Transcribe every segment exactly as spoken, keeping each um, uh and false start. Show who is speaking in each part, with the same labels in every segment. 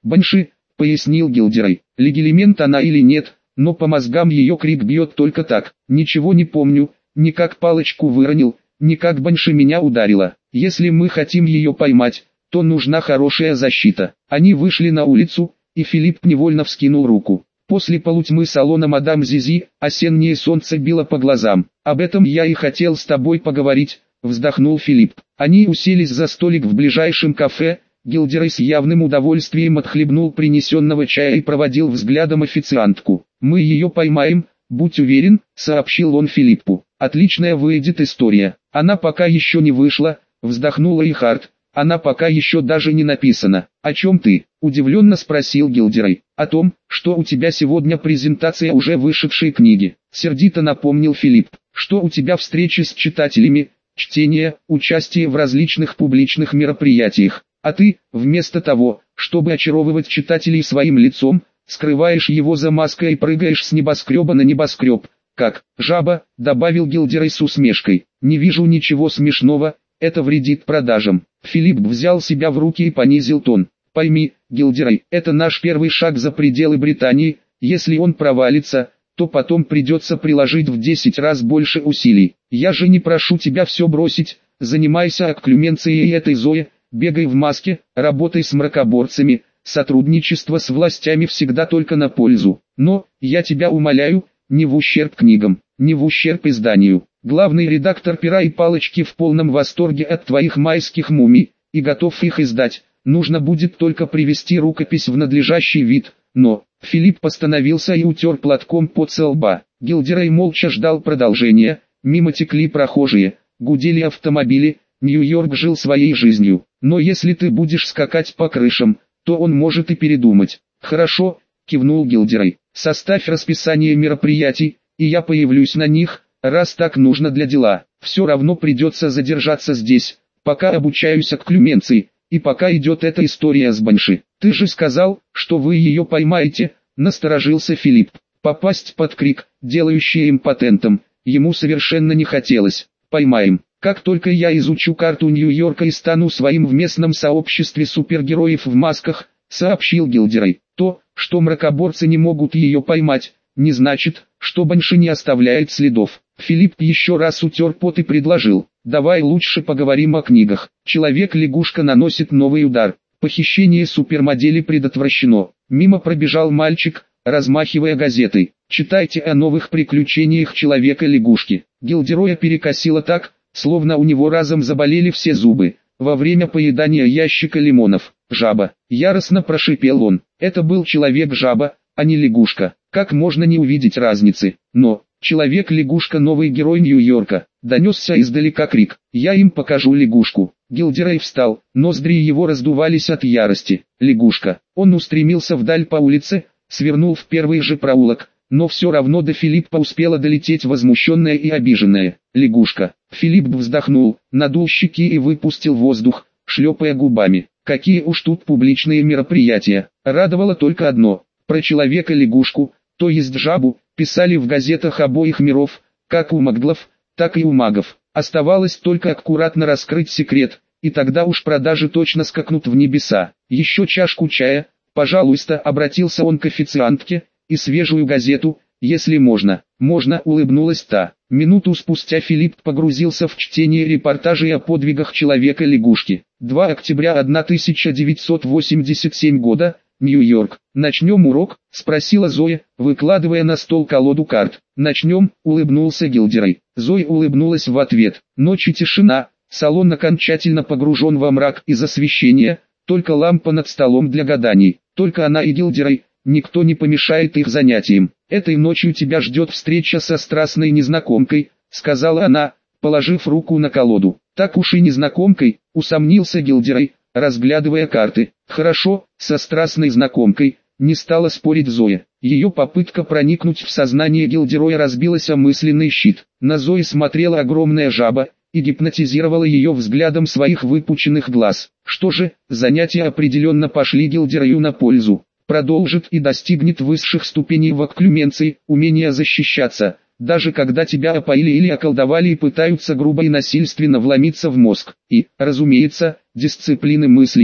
Speaker 1: Банши, пояснил Гилдерой. Легилимент она или нет, но по мозгам ее крик бьет только так. Ничего не помню, ни как палочку выронил, ни как Банши меня ударила. Если мы хотим ее поймать, то нужна хорошая защита. Они вышли на улицу, и Филипп невольно вскинул руку. После полутьмы салона мадам Зизи, осеннее солнце било по глазам. «Об этом я и хотел с тобой поговорить», — вздохнул Филипп. Они уселись за столик в ближайшем кафе. Гилдерой с явным удовольствием отхлебнул принесенного чая и проводил взглядом официантку. «Мы ее поймаем, будь уверен», — сообщил он Филиппу. «Отличная выйдет история. Она пока еще не вышла», — вздохнула Ихард. «Она пока еще даже не написана». «О чем ты?» – удивленно спросил Гилдерой. «О том, что у тебя сегодня презентация уже вышедшей книги», – сердито напомнил Филипп. «Что у тебя встречи с читателями, чтение, участие в различных публичных мероприятиях. А ты, вместо того, чтобы очаровывать читателей своим лицом, скрываешь его за маской и прыгаешь с небоскреба на небоскреб. Как жаба», – добавил Гилдерой с усмешкой. «Не вижу ничего смешного, это вредит продажам». Филипп взял себя в руки и понизил тон. «Пойми, Гилдерой, это наш первый шаг за пределы Британии. Если он провалится, то потом придется приложить в десять раз больше усилий. Я же не прошу тебя все бросить, занимайся окклюменцией этой Зои, бегай в маске, работай с мракоборцами, сотрудничество с властями всегда только на пользу. Но, я тебя умоляю, не в ущерб книгам, не в ущерб изданию. Главный редактор «Пера и палочки» в полном восторге от твоих майских мумий, и готов их издать. Нужно будет только привести рукопись в надлежащий вид, но...» Филипп остановился и утер платком пот со лба. Гилдерой молча ждал продолжения, мимо текли прохожие, гудели автомобили, Нью-Йорк жил своей жизнью. «Но если ты будешь скакать по крышам, то он может и передумать». «Хорошо», кивнул Гилдерой. «Составь расписание мероприятий, и я появлюсь на них, раз так нужно для дела. Все равно придется задержаться здесь, пока обучаюсь окклюменции, и пока идет эта история с Банши». «Ты же сказал, что вы ее поймаете», — насторожился Филипп. Попасть под крик, делающий импотентом, ему совершенно не хотелось. «Поймаем. Как только я изучу карту Нью-Йорка и стану своим в местном сообществе супергероев в масках», — сообщил Гилдерой. «То, что мракоборцы не могут ее поймать, не значит, что Банши не оставляет следов». Филипп еще раз утер пот и предложил: «Давай лучше поговорим о книгах». Человек-лягушка наносит новый удар. Похищение супермодели предотвращено. Мимо пробежал мальчик, размахивая газетой. «Читайте о новых приключениях Человека-лягушки». Гилдероя перекосило так, словно у него разом заболели все зубы, во время поедания ящика лимонов. «Жаба!» — яростно прошипел он. Это был человек-жаба, а не лягушка. Как можно не увидеть разницы? Но... «Человек-лягушка — новый герой Нью-Йорка», — донесся издалека крик. «Я им покажу лягушку». Гилдерой встал, ноздри его раздувались от ярости. «Лягушка». Он устремился вдаль по улице, свернул в первый же проулок, но все равно до Филиппа успела долететь возмущенная и обиженная. «Лягушка». Филипп вздохнул, надул щеки и выпустил воздух, шлепая губами. Какие уж тут публичные мероприятия. Радовало только одно: про Человека-лягушку, то есть жабу, писали в газетах обоих миров, как у маглов, так и у магов. Оставалось только аккуратно раскрыть секрет, и тогда уж продажи точно скакнут в небеса. «Еще чашку чая, пожалуйста», — обратился он к официантке, — «и свежую газету, если можно». «Можно», — улыбнулась та. Минуту спустя Филипп погрузился в чтение репортажей о подвигах Человека-лягушки. два октября тысяча девятьсот восемьдесят седьмого года, Нью-Йорк. «Начнем урок?» — спросила Зоя, выкладывая на стол колоду карт. «Начнем», — улыбнулся Гилдерой. Зоя улыбнулась в ответ. Ночь и тишина, салон окончательно погружен во мрак из освещения, только лампа над столом для гаданий. Только она и Гилдерой, никто не помешает их занятиям. «Этой ночью тебя ждет встреча со страстной незнакомкой», — сказала она, положив руку на колоду. «Так уж и незнакомкой», — усомнился Гилдерой, разглядывая карты. «Хорошо, со страстной знакомкой», — не стала спорить Зоя. Ее попытка проникнуть в сознание Гилдероя разбилась о мысленный щит. На Зои смотрела огромная жаба и гипнотизировала ее взглядом своих выпученных глаз. Что же, занятия определенно пошли Гилдерою на пользу. Продолжит и достигнет высших ступеней в окклюменции, умения защищаться, даже когда тебя опоили или околдовали и пытаются грубо и насильственно вломиться в мозг. И, разумеется, дисциплины мыслей,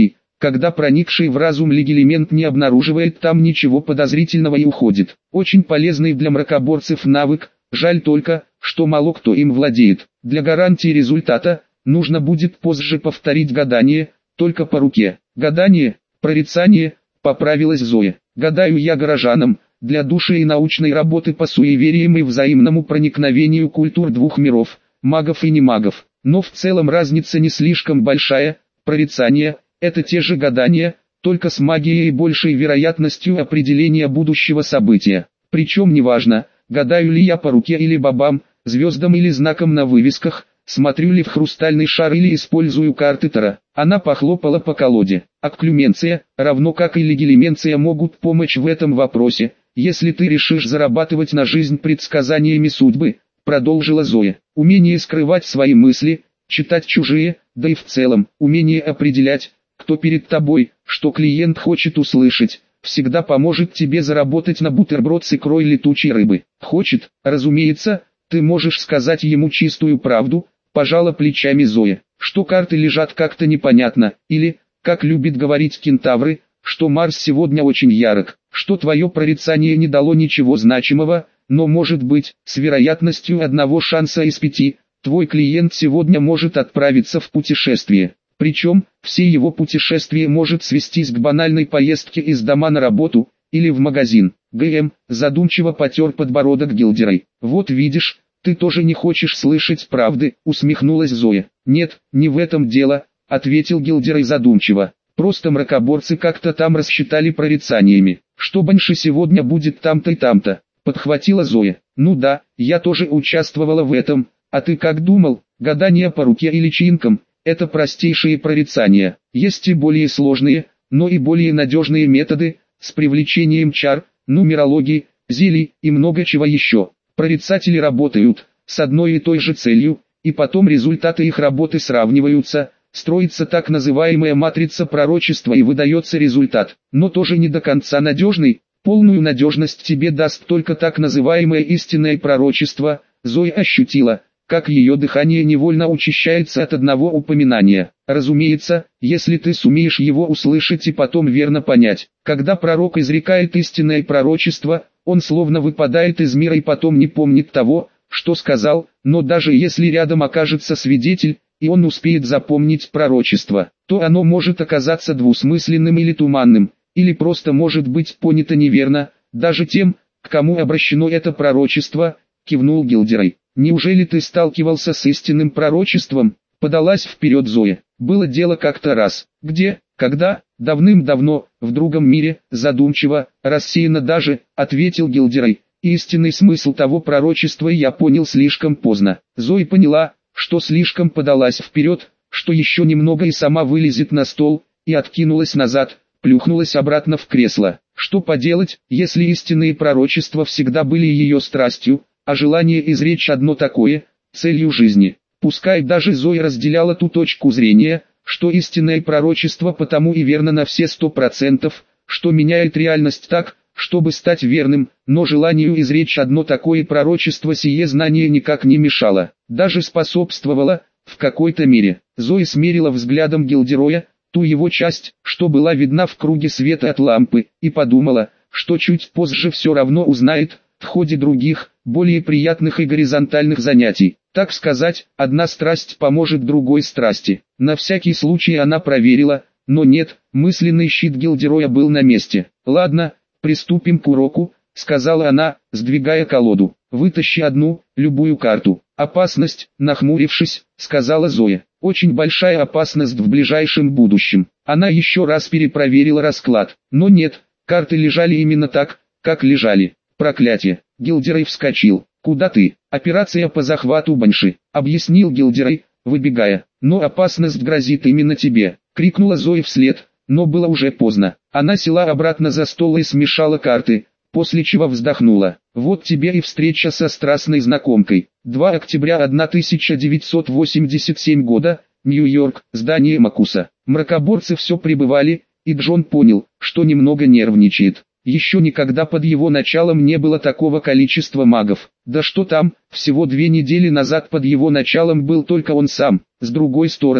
Speaker 1: когда проникший в разум легилимент не обнаруживает там ничего подозрительного и уходит. Очень полезный для мракоборцев навык, жаль только, что мало кто им владеет. Для гарантии результата, нужно будет позже повторить гадание, только по руке. Гадание, прорицание, поправилась Зоя. Гадаю я горожанам, для души и научной работы по суевериям и взаимному проникновению культур двух миров, магов и не магов. Но в целом разница не слишком большая, прорицание – это те же гадания, только с магией и большей вероятностью определения будущего события. Причем неважно, гадаю ли я по руке или бабам, звездам или знакам на вывесках, смотрю ли в хрустальный шар или использую карты Таро. Она похлопала по колоде. Акклюменция, равно как и легилименция, могут помочь в этом вопросе, если ты решишь зарабатывать на жизнь предсказаниями судьбы, продолжила Зоя. Умение скрывать свои мысли, читать чужие, да и в целом, умение определять, кто перед тобой, что клиент хочет услышать, всегда поможет тебе заработать на бутерброд с икрой летучей рыбы. Хочет, разумеется, ты можешь сказать ему чистую правду, пожала плечами Зоя, что карты лежат как-то непонятно, или, как любят говорить кентавры, что Марс сегодня очень ярок, что твое прорицание не дало ничего значимого, но может быть, с вероятностью одного шанса из пяти, твой клиент сегодня может отправиться в путешествие. Причем, все его путешествие может свестись к банальной поездке из дома на работу, или в магазин. ГМ задумчиво потер подбородок Гилдерой. Вот видишь, ты тоже не хочешь слышать правды, усмехнулась Зоя. Нет, не в этом дело, ответил Гилдерой задумчиво. Просто мракоборцы как-то там рассчитали прорицаниями, что Банши сегодня будет там-то и там-то. Подхватила Зоя. Ну да, я тоже участвовала в этом, а ты как думал, гадание по руке и личинкам? Это простейшие прорицания. Есть и более сложные, но и более надежные методы, с привлечением чар, нумерологии, зелий и много чего еще. Прорицатели работают с одной и той же целью, и потом результаты их работы сравниваются, строится так называемая матрица пророчества и выдается результат, но тоже не до конца надежный. Полную надежность тебе даст только так называемое истинное пророчество. Зоя ощутила, как ее дыхание невольно учащается от одного упоминания. Разумеется, если ты сумеешь его услышать и потом верно понять. Когда пророк изрекает истинное пророчество, он словно выпадает из мира и потом не помнит того, что сказал, но даже если рядом окажется свидетель, и он успеет запомнить пророчество, то оно может оказаться двусмысленным или туманным, или просто может быть понято неверно, даже тем, к кому обращено это пророчество, кивнул Гилдерой. Неужели ты сталкивался с истинным пророчеством? Подалась вперед Зоя. Было дело как-то раз. Где? Когда? Давным-давно, в другом мире, задумчиво, рассеянно даже, ответил Гилдерой. Истинный смысл того пророчества я понял слишком поздно. Зоя поняла, что слишком подалась вперед, что еще немного и сама вылезет на стол, и откинулась назад, плюхнулась обратно в кресло. Что поделать, если истинные пророчества всегда были ее страстью, а желание изречь одно такое, целью жизни. Пускай даже Зоя разделяла ту точку зрения, что истинное пророчество потому и верно на все сто процентов, что меняет реальность так, чтобы стать верным, но желанию изречь одно такое пророчество сие знание никак не мешало, даже способствовало, в какой-то мере. Зоя смерила взглядом Гилдероя, ту его часть, что была видна в круге света от лампы, и подумала, что чуть позже все равно узнает, в ходе других, более приятных и горизонтальных занятий. Так сказать, одна страсть поможет другой страсти. На всякий случай она проверила, но нет, мысленный щит Гилдероя был на месте. «Ладно, приступим к уроку», — сказала она, сдвигая колоду. «Вытащи одну, любую карту». «Опасность», — нахмурившись, сказала Зоя. «Очень большая опасность в ближайшем будущем». Она еще раз перепроверила расклад. Но нет, карты лежали именно так, как лежали. «Проклятие!» Гилдерой вскочил. «Куда ты?» «Операция по захвату Банши», — объяснил Гилдерой, выбегая. «Но опасность грозит именно тебе», — крикнула Зоя вслед, но было уже поздно. Она села обратно за стол и смешала карты, после чего вздохнула. «Вот тебе и встреча со страстной знакомкой». второго октября тысяча девятьсот восемьдесят седьмого года, Нью-Йорк, здание Макуса. Мракоборцы все прибывали, и Джон понял, что немного нервничает. Еще никогда под его началом не было такого количества магов. Да что там, всего две недели назад под его началом был только он сам. С другой стороны,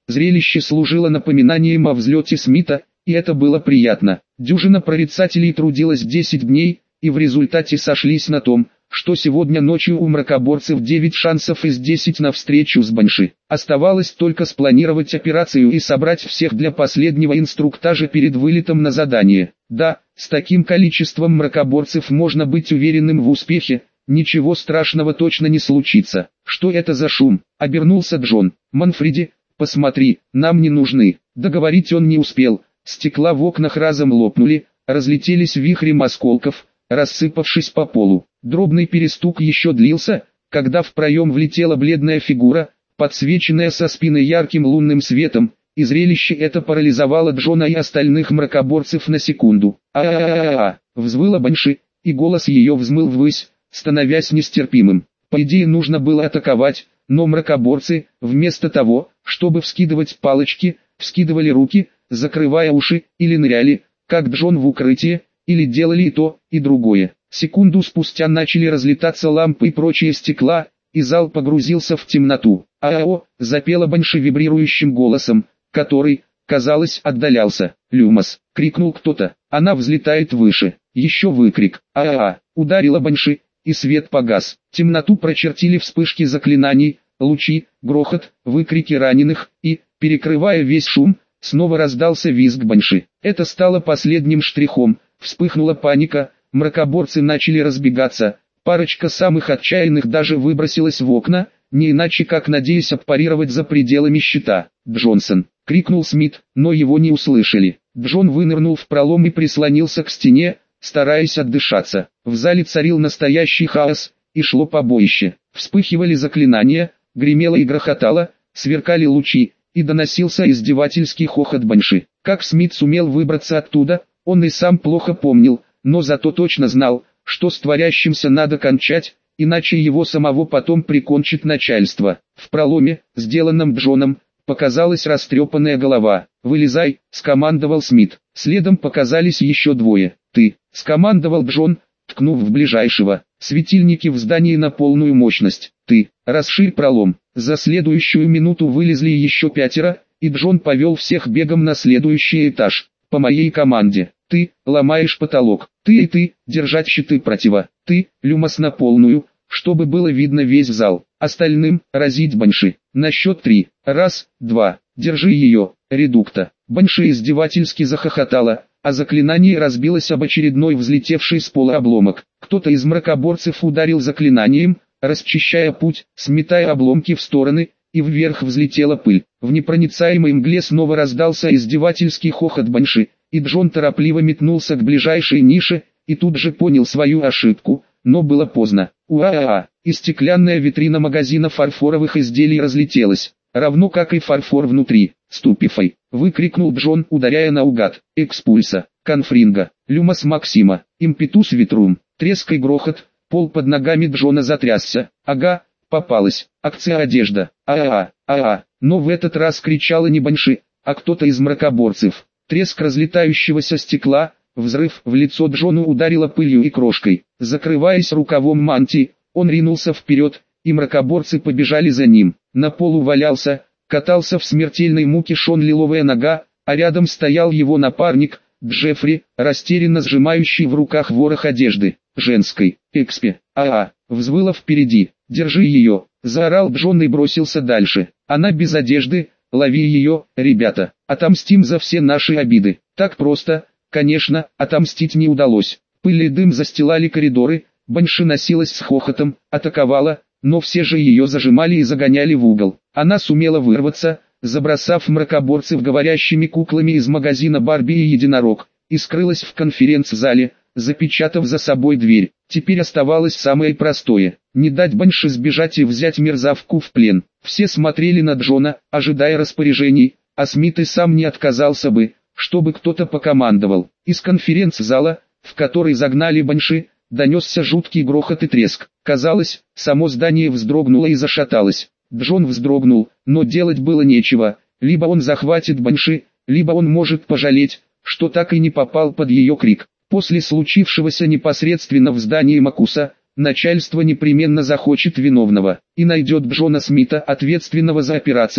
Speaker 1: Зрелище служило напоминанием о взлете Смита, и это было приятно. Дюжина прорицателей трудилась десять дней, и в результате сошлись на том, что сегодня ночью у мракоборцев девять шансов из десяти на встречу с Банши. Оставалось только спланировать операцию и собрать всех для последнего инструктажа перед вылетом на задание. Да, с таким количеством мракоборцев можно быть уверенным в успехе, ничего страшного точно не случится. Что это за шум? Обернулся Джон. Манфреди, посмотри, нам не нужны. Договорить он не успел, стекла в окнах разом лопнули, разлетелись вихрем осколков, рассыпавшись по полу. Дробный перестук еще длился, когда в проем влетела бледная фигура, подсвеченная со спины ярким лунным светом, и зрелище это парализовало Джона и остальных мракоборцев на секунду. «А-а-а-а-а!» — взвыла Банши, и голос ее взмыл ввысь, становясь нестерпимым. По идее нужно было атаковать, но мракоборцы, вместо того, чтобы вскидывать палочки, вскидывали руки, закрывая уши, или ныряли, как Джон в укрытие, или делали и то, и другое. Секунду спустя начали разлетаться лампы и прочие стекла, и зал погрузился в темноту. «А-а-о!» — запела Банши вибрирующим голосом, который, казалось, отдалялся. «Люмос!» — крикнул кто-то. «Она взлетает выше!» Еще выкрик. «А-а-а!» — ударила Банши, и свет погас. Темноту прочертили вспышки заклинаний, лучи, грохот, выкрики раненых, и, перекрывая весь шум, снова раздался визг Банши. Это стало последним штрихом. Вспыхнула паника, мракоборцы начали разбегаться, парочка самых отчаянных даже выбросилась в окна, не иначе как надеясь отпарировать за пределами щита. «Джонсон!» — крикнул Смит, но его не услышали. Джон вынырнул в пролом и прислонился к стене, стараясь отдышаться. В зале царил настоящий хаос, и шло побоище. Вспыхивали заклинания, гремело и грохотало, сверкали лучи, и доносился издевательский хохот Банши. Как Смит сумел выбраться оттуда, он и сам плохо помнил, но зато точно знал, что с творящимся надо кончать, иначе его самого потом прикончит начальство. В проломе, сделанном Джоном, показалась растрепанная голова. «Вылезай», — скомандовал Смит. Следом показались еще двое. «Ты», — скомандовал Джон, ткнув в ближайшего. «Светильники в здании на полную мощность. Ты, расширь пролом». За следующую минуту вылезли еще пятеро, и Джон повел всех бегом на следующий этаж. «По моей команде. Ты, ломаешь потолок. Ты и ты, держать щиты протива. Ты, Люмос на полную, чтобы было видно весь зал. Остальным, разить Банши. На счет три. Раз, два. Держи ее, редукта». Банши издевательски захохотала, а заклинание разбилось об очередной взлетевший с пола обломок. Кто-то из мракоборцев ударил заклинанием, расчищая путь, сметая обломки в стороны, и вверх взлетела пыль. В непроницаемой мгле снова раздался издевательский хохот Банши, и Джон торопливо метнулся к ближайшей нише, и тут же понял свою ошибку, но было поздно. Уа-а-а! И стеклянная витрина магазина фарфоровых изделий разлетелась, равно как и фарфор внутри. «Ступифай!» — выкрикнул Джон, ударяя наугад. «Экспульса! Конфринга! Люмос Максима! Импетус Витрум!» Треск и грохот, пол под ногами Джона затрясся. «Ага, попалась! Акция одежда! А-а-а! А-а!» Но в этот раз кричала не Банши, а кто-то из мракоборцев. Треск разлетающегося стекла, взрыв в лицо Джону ударило пылью и крошкой. Закрываясь рукавом мантии, он ринулся вперед, и мракоборцы побежали за ним. На полу валялся, катался в смертельной муке Шон Лиловая нога, а рядом стоял его напарник, Джеффри, растерянно сжимающий в руках ворох одежды. «Женской, экспе, а-а!» взвыла впереди. «Держи ее!» — заорал Джон и бросился дальше. «Она без одежды, лови ее, ребята, отомстим за все наши обиды». Так просто, конечно, отомстить не удалось. Пыль и дым застилали коридоры, Банши носилась с хохотом, атаковала, но все же ее зажимали и загоняли в угол. Она сумела вырваться, забросав мракоборцев говорящими куклами из магазина «Барби и Единорог», и скрылась в конференц-зале, запечатав за собой дверь. Теперь оставалось самое простое – не дать Банши сбежать и взять мерзавку в плен. Все смотрели на Джона, ожидая распоряжений, а Смит и сам не отказался бы, чтобы кто-то покомандовал. Из конференц-зала, в который загнали Банши, донесся жуткий грохот и треск. Казалось, само здание вздрогнуло и зашаталось. Джон вздрогнул, но делать было нечего. Либо он захватит Банши, либо он может пожалеть, что так и не попал под ее крик. После случившегося непосредственно в здании Макуса, начальство непременно захочет виновного и найдет Джона Смита, ответственного за операцию,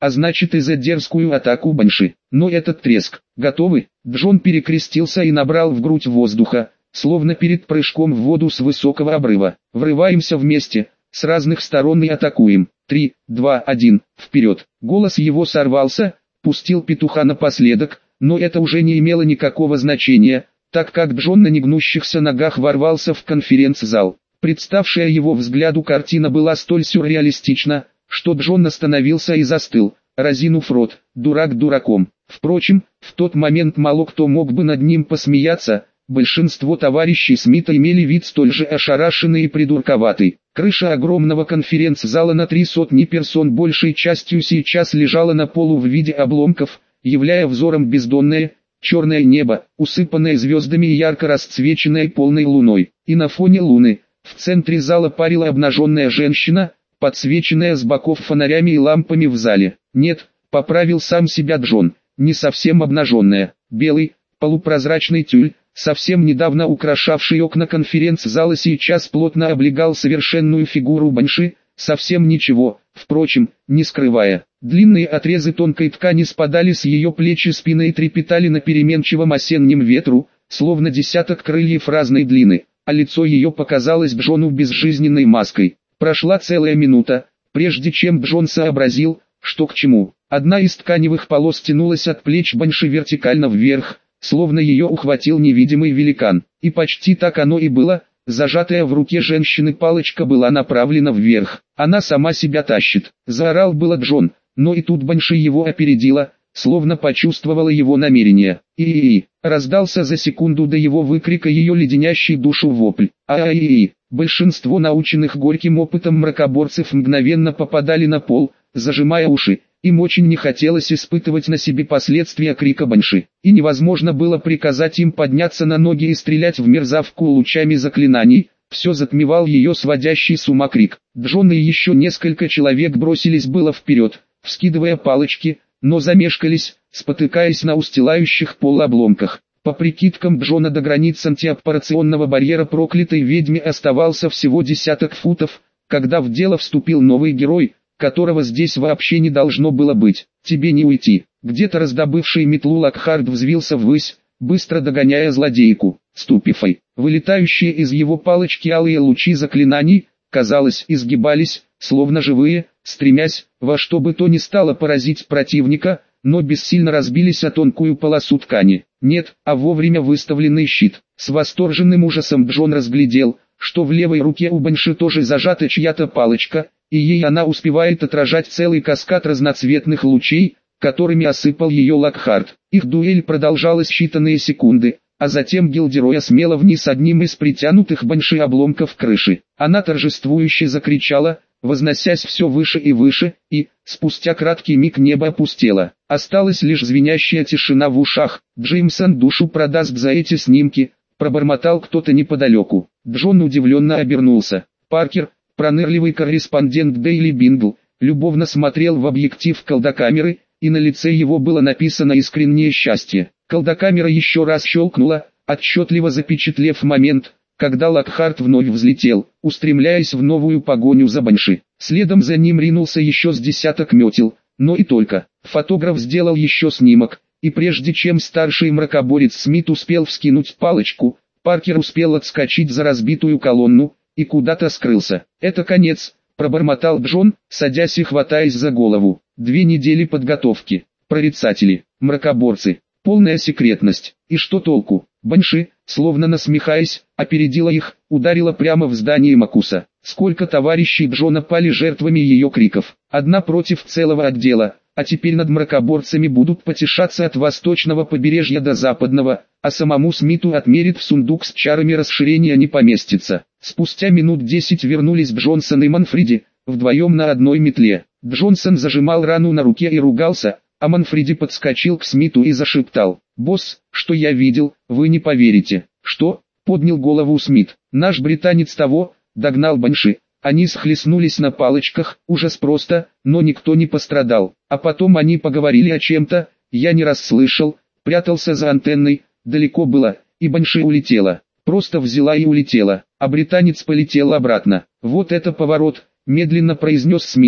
Speaker 1: а значит и за дерзкую атаку Банши. Но этот треск. Готовы? Джон перекрестился и набрал в грудь воздуха, словно перед прыжком в воду с высокого обрыва. Врываемся вместе, с разных сторон и атакуем. Три, два, один, вперед. Голос его сорвался, пустил петуха напоследок, но это уже не имело никакого значения, так как Джон на негнущихся ногах ворвался в конференц-зал. Представшая его взгляду картина была столь сюрреалистична, что Джон остановился и застыл, разинув рот, дурак дураком. Впрочем, в тот момент мало кто мог бы над ним посмеяться, большинство товарищей Смита имели вид столь же ошарашенный и придурковатый. Крыша огромного конференц-зала на три сотни персон большей частью сейчас лежала на полу в виде обломков, являя взором бездонное, черное небо, усыпанное звездами и ярко расцвеченное полной луной. И на фоне луны, в центре зала парила обнаженная женщина, подсвеченная с боков фонарями и лампами в зале. Нет, поправил сам себя Джон, не совсем обнаженная. Белый, полупрозрачный тюль, совсем недавно украшавший окна конференц-зала, сейчас плотно облегал совершенную фигуру Банши, совсем ничего, впрочем, не скрывая. Длинные отрезы тонкой ткани спадали с ее плеч и спины и трепетали на переменчивом осеннем ветру, словно десяток крыльев разной длины, а лицо ее показалось Джону безжизненной маской. Прошла целая минута, прежде чем Джон сообразил, что к чему. Одна из тканевых полос тянулась от плеч Банши вертикально вверх, словно ее ухватил невидимый великан. И почти так оно и было, зажатая в руке женщины палочка была направлена вверх. «Она сама себя тащит», — заорал было Джон, но и тут Банши его опередила, словно почувствовала его намерение. «И-и-и!» — раздался за секунду до его выкрика ее леденящий душу вопль. «А-и-и!» Большинство наученных горьким опытом мракоборцев мгновенно попадали на пол, зажимая уши. Им очень не хотелось испытывать на себе последствия крика Банши, и невозможно было приказать им подняться на ноги и стрелять в мерзавку лучами заклинаний, все затмевал ее сводящий с ума крик. Джон и еще несколько человек бросились было вперед, вскидывая палочки, но замешкались, спотыкаясь на устилающих пол обломках. По прикидкам Джона до границ антиаппарационного барьера проклятой ведьме оставался всего десяток футов, когда в дело вступил новый герой, которого здесь вообще не должно было быть. «Тебе не уйти». Где-то раздобывший метлу Локхард взвился ввысь, быстро догоняя злодейку. Ступифай, вылетающие из его палочки алые лучи заклинаний, казалось, изгибались, словно живые, стремясь, во что бы то ни стало поразить противника, но бессильно разбились о тонкую полосу ткани. Нет, а вовремя выставленный щит. С восторженным ужасом Джон разглядел, что в левой руке у Банши тоже зажата чья-то палочка, и ей она успевает отражать целый каскад разноцветных лучей, которыми осыпал ее Локхард. Их дуэль продолжалась считанные секунды, а затем Гилдерой осмело вниз одним из притянутых Банши обломков крыши. Она торжествующе закричала, возносясь все выше и выше, и, спустя краткий миг небо опустело. Осталась лишь звенящая тишина в ушах. «Джеймсон душу продаст за эти снимки», — пробормотал кто-то неподалеку. Джон удивленно обернулся. Паркер, пронырливый корреспондент Дейли Бингл, любовно смотрел в объектив колдокамеры, и на лице его было написано искреннее счастье. Колдокамера еще раз щелкнула, отчетливо запечатлев момент, когда Локхард вновь взлетел, устремляясь в новую погоню за Банши. Следом за ним ринулся еще с десяток метел, но и только. Фотограф сделал еще снимок, и прежде чем старший мракоборец Смит успел вскинуть палочку, Паркер успел отскочить за разбитую колонну и куда-то скрылся. «Это конец», — пробормотал Джон, садясь и хватаясь за голову. «Две недели подготовки. Прорицатели, мракоборцы, полная секретность. И что толку?» Банши, словно насмехаясь, опередила их, ударила прямо в здание Макуса. Сколько товарищей Джона пали жертвами ее криков. Одна против целого отдела, а теперь над мракоборцами будут потешаться от восточного побережья до западного, а самому Смиту отмерит в сундук с чарами расширения не поместится. Спустя минут десять вернулись Джонсон и Манфреди, вдвоем на одной метле. Джонсон зажимал рану на руке и ругался, а Манфреди подскочил к Смиту и зашептал: «Босс, что я видел, вы не поверите». «Что?» — поднял голову Смит. «Наш британец того, догнал Банши. Они схлестнулись на палочках, ужас просто, но никто не пострадал. А потом они поговорили о чем-то, я не расслышал, прятался за антенной, далеко было, и Банши улетела. Просто взяла и улетела, а британец полетел обратно. Вот это поворот», — медленно произнес Смит.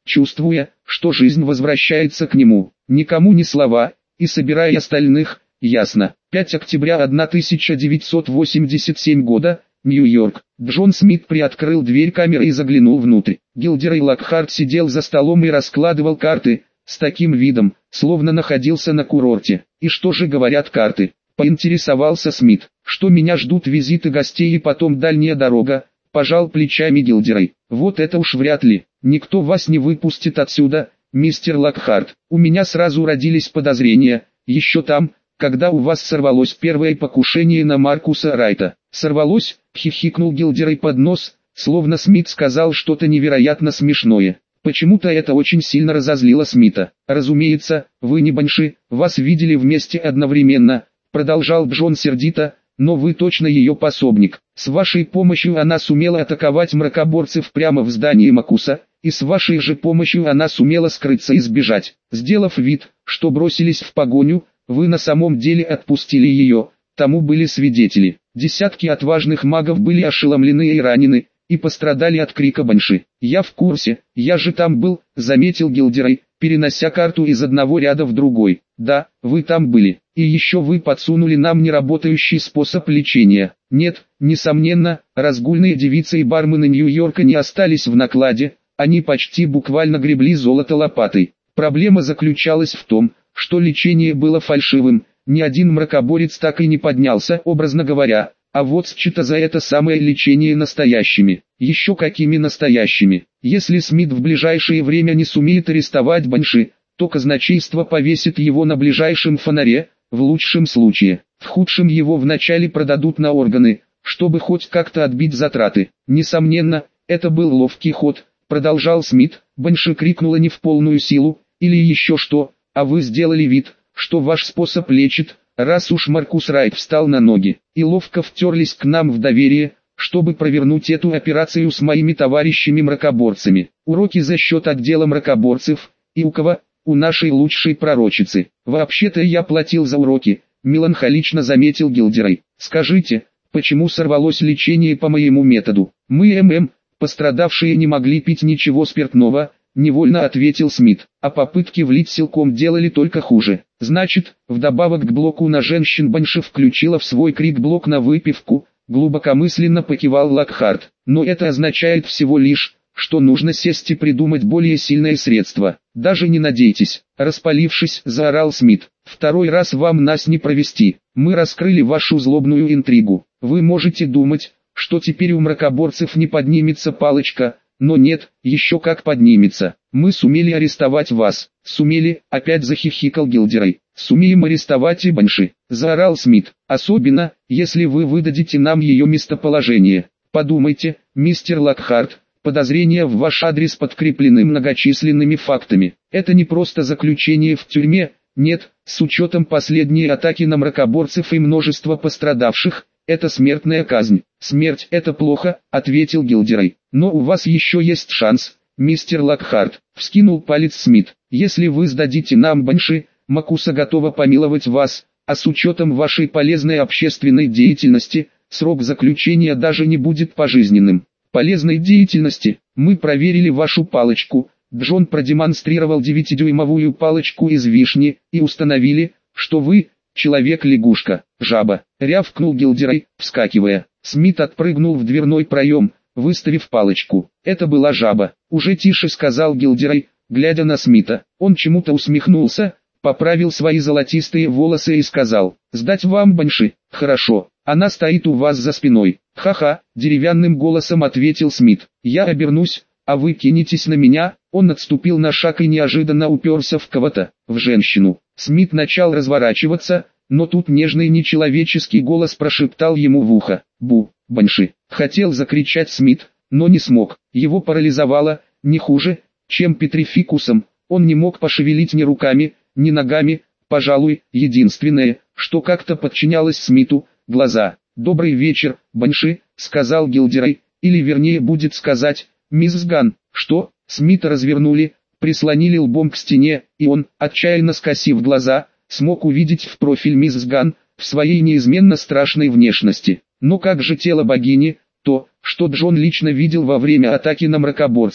Speaker 1: чувствуя, что жизнь возвращается к нему, никому ни слова, и собирая остальных, ясно. пятого октября тысяча девятьсот восемьдесят седьмого года, Нью-Йорк. Джон Смит приоткрыл дверь камеры и заглянул внутрь. Гилдерой Локхарт сидел за столом и раскладывал карты, с таким видом, словно находился на курорте. «И что же говорят карты?» — поинтересовался Смит. «Что меня ждут визиты гостей и потом дальняя дорога», — пожал плечами Гилдерой. «Вот это уж вряд ли. Никто вас не выпустит отсюда, мистер Локхарт. У меня сразу родились подозрения, еще там, когда у вас сорвалось первое покушение на Маркуса Райта». «Сорвалось?» — хихикнул Гилдерой под нос, словно Смит сказал что-то невероятно смешное. Почему-то это очень сильно разозлило Смита. «Разумеется, вы не банши, вас видели вместе одновременно», — продолжал Джон сердито, «но вы точно ее пособник. С вашей помощью она сумела атаковать мракоборцев прямо в здании Макуса, и с вашей же помощью она сумела скрыться и сбежать. Сделав вид, что бросились в погоню, вы на самом деле отпустили ее, тому были свидетели. Десятки отважных магов были ошеломлены и ранены, и пострадали от крика банши. Я в курсе, я же там был», — заметил Гилдерой, перенося карту из одного ряда в другой. «Да, вы там были, и еще вы подсунули нам неработающий способ лечения». «Нет, несомненно, разгульные девицы и бармены Нью-Йорка не остались в накладе, они почти буквально гребли золото лопатой. Проблема заключалась в том, что лечение было фальшивым, ни один мракоборец так и не поднялся, образно говоря, а вот счета за это самое лечение настоящими». «Еще какими настоящими? Если Смит в ближайшее время не сумеет арестовать банши, то казначейство повесит его на ближайшем фонаре, в лучшем случае. В худшем его вначале продадут на органы, чтобы хоть как-то отбить затраты». «Несомненно, это был ловкий ход», — продолжал Смит. «Банши крикнула не в полную силу, или еще что, а вы сделали вид, что ваш способ лечит, раз уж Маркус Райт встал на ноги, и ловко втерлись к нам в доверие, чтобы провернуть эту операцию с моими товарищами-мракоборцами. Уроки за счет отдела мракоборцев, и у кого? У нашей лучшей пророчицы. Вообще-то я платил за уроки», — меланхолично заметил Гилдерой. «Скажите, почему сорвалось лечение по моему методу? Мы ММ, пострадавшие не могли пить ничего спиртного», — невольно ответил Смит. «А попытки влить силком делали только хуже». «Значит, вдобавок к блоку на женщин банши включила в свой крик блок на выпивку», — глубокомысленно покивал Локхарт. «Но это означает всего лишь, что нужно сесть и придумать более сильное средство. Даже не надейтесь», — распалившись, заорал Смит. «Второй раз вам нас не провести. Мы раскрыли вашу злобную интригу. Вы можете думать, что теперь у мракоборцев не поднимется палочка, но нет, еще как поднимется. Мы сумели арестовать вас». «Сумели», — опять захихикал Гилдерой. «Сумеем арестовать и банши», — заорал Смит. «Особенно, если вы выдадите нам ее местоположение. Подумайте, мистер Локхарт, подозрения в ваш адрес подкреплены многочисленными фактами. Это не просто заключение в тюрьме, нет, с учетом последней атаки на мракоборцев и множества пострадавших, это смертная казнь». «Смерть — это плохо», — ответил Гилдерой. «Но у вас еще есть шанс, мистер Локхарт», — вскинул палец Смит. «Если вы сдадите нам банши, Макуса готова помиловать вас, а с учетом вашей полезной общественной деятельности, срок заключения даже не будет пожизненным». «Полезной деятельности? Мы проверили вашу палочку». Джон продемонстрировал девятидюймовую палочку из вишни, и установили, что вы — человек-лягушка. «Жаба», — рявкнул Гилдерой, вскакивая. Смит отпрыгнул в дверной проем, выставив палочку. «Это была жаба», — уже тише сказал Гилдерой, глядя на Смита. Он чему-то усмехнулся, поправил свои золотистые волосы и сказал: «Сдать вам банши? Хорошо, она стоит у вас за спиной». «Ха-ха», — деревянным голосом ответил Смит. «Я обернусь, а вы кинетесь на меня». Он отступил на шаг и неожиданно уперся в кого-то, в женщину. Смит начал разворачиваться, но тут нежный нечеловеческий голос прошептал ему в ухо: «Бу, банши». Хотел закричать Смит, но не смог. Его парализовало, не хуже, чем петрификусом. Он не мог пошевелить ни руками, ни ногами. Пожалуй, единственное, что как-то подчинялось Смиту — глаза. «Добрый вечер, банши», — сказал Гилдерой, или вернее будет сказать «Мисс Ган». «Что?» Смита развернули, прислонили лбом к стене, и он, отчаянно скосив глаза, смог увидеть в профиль мисс Ган, в своей неизменно страшной внешности. Но как же тело богини, то, что Джон лично видел во время атаки на мракоборцев?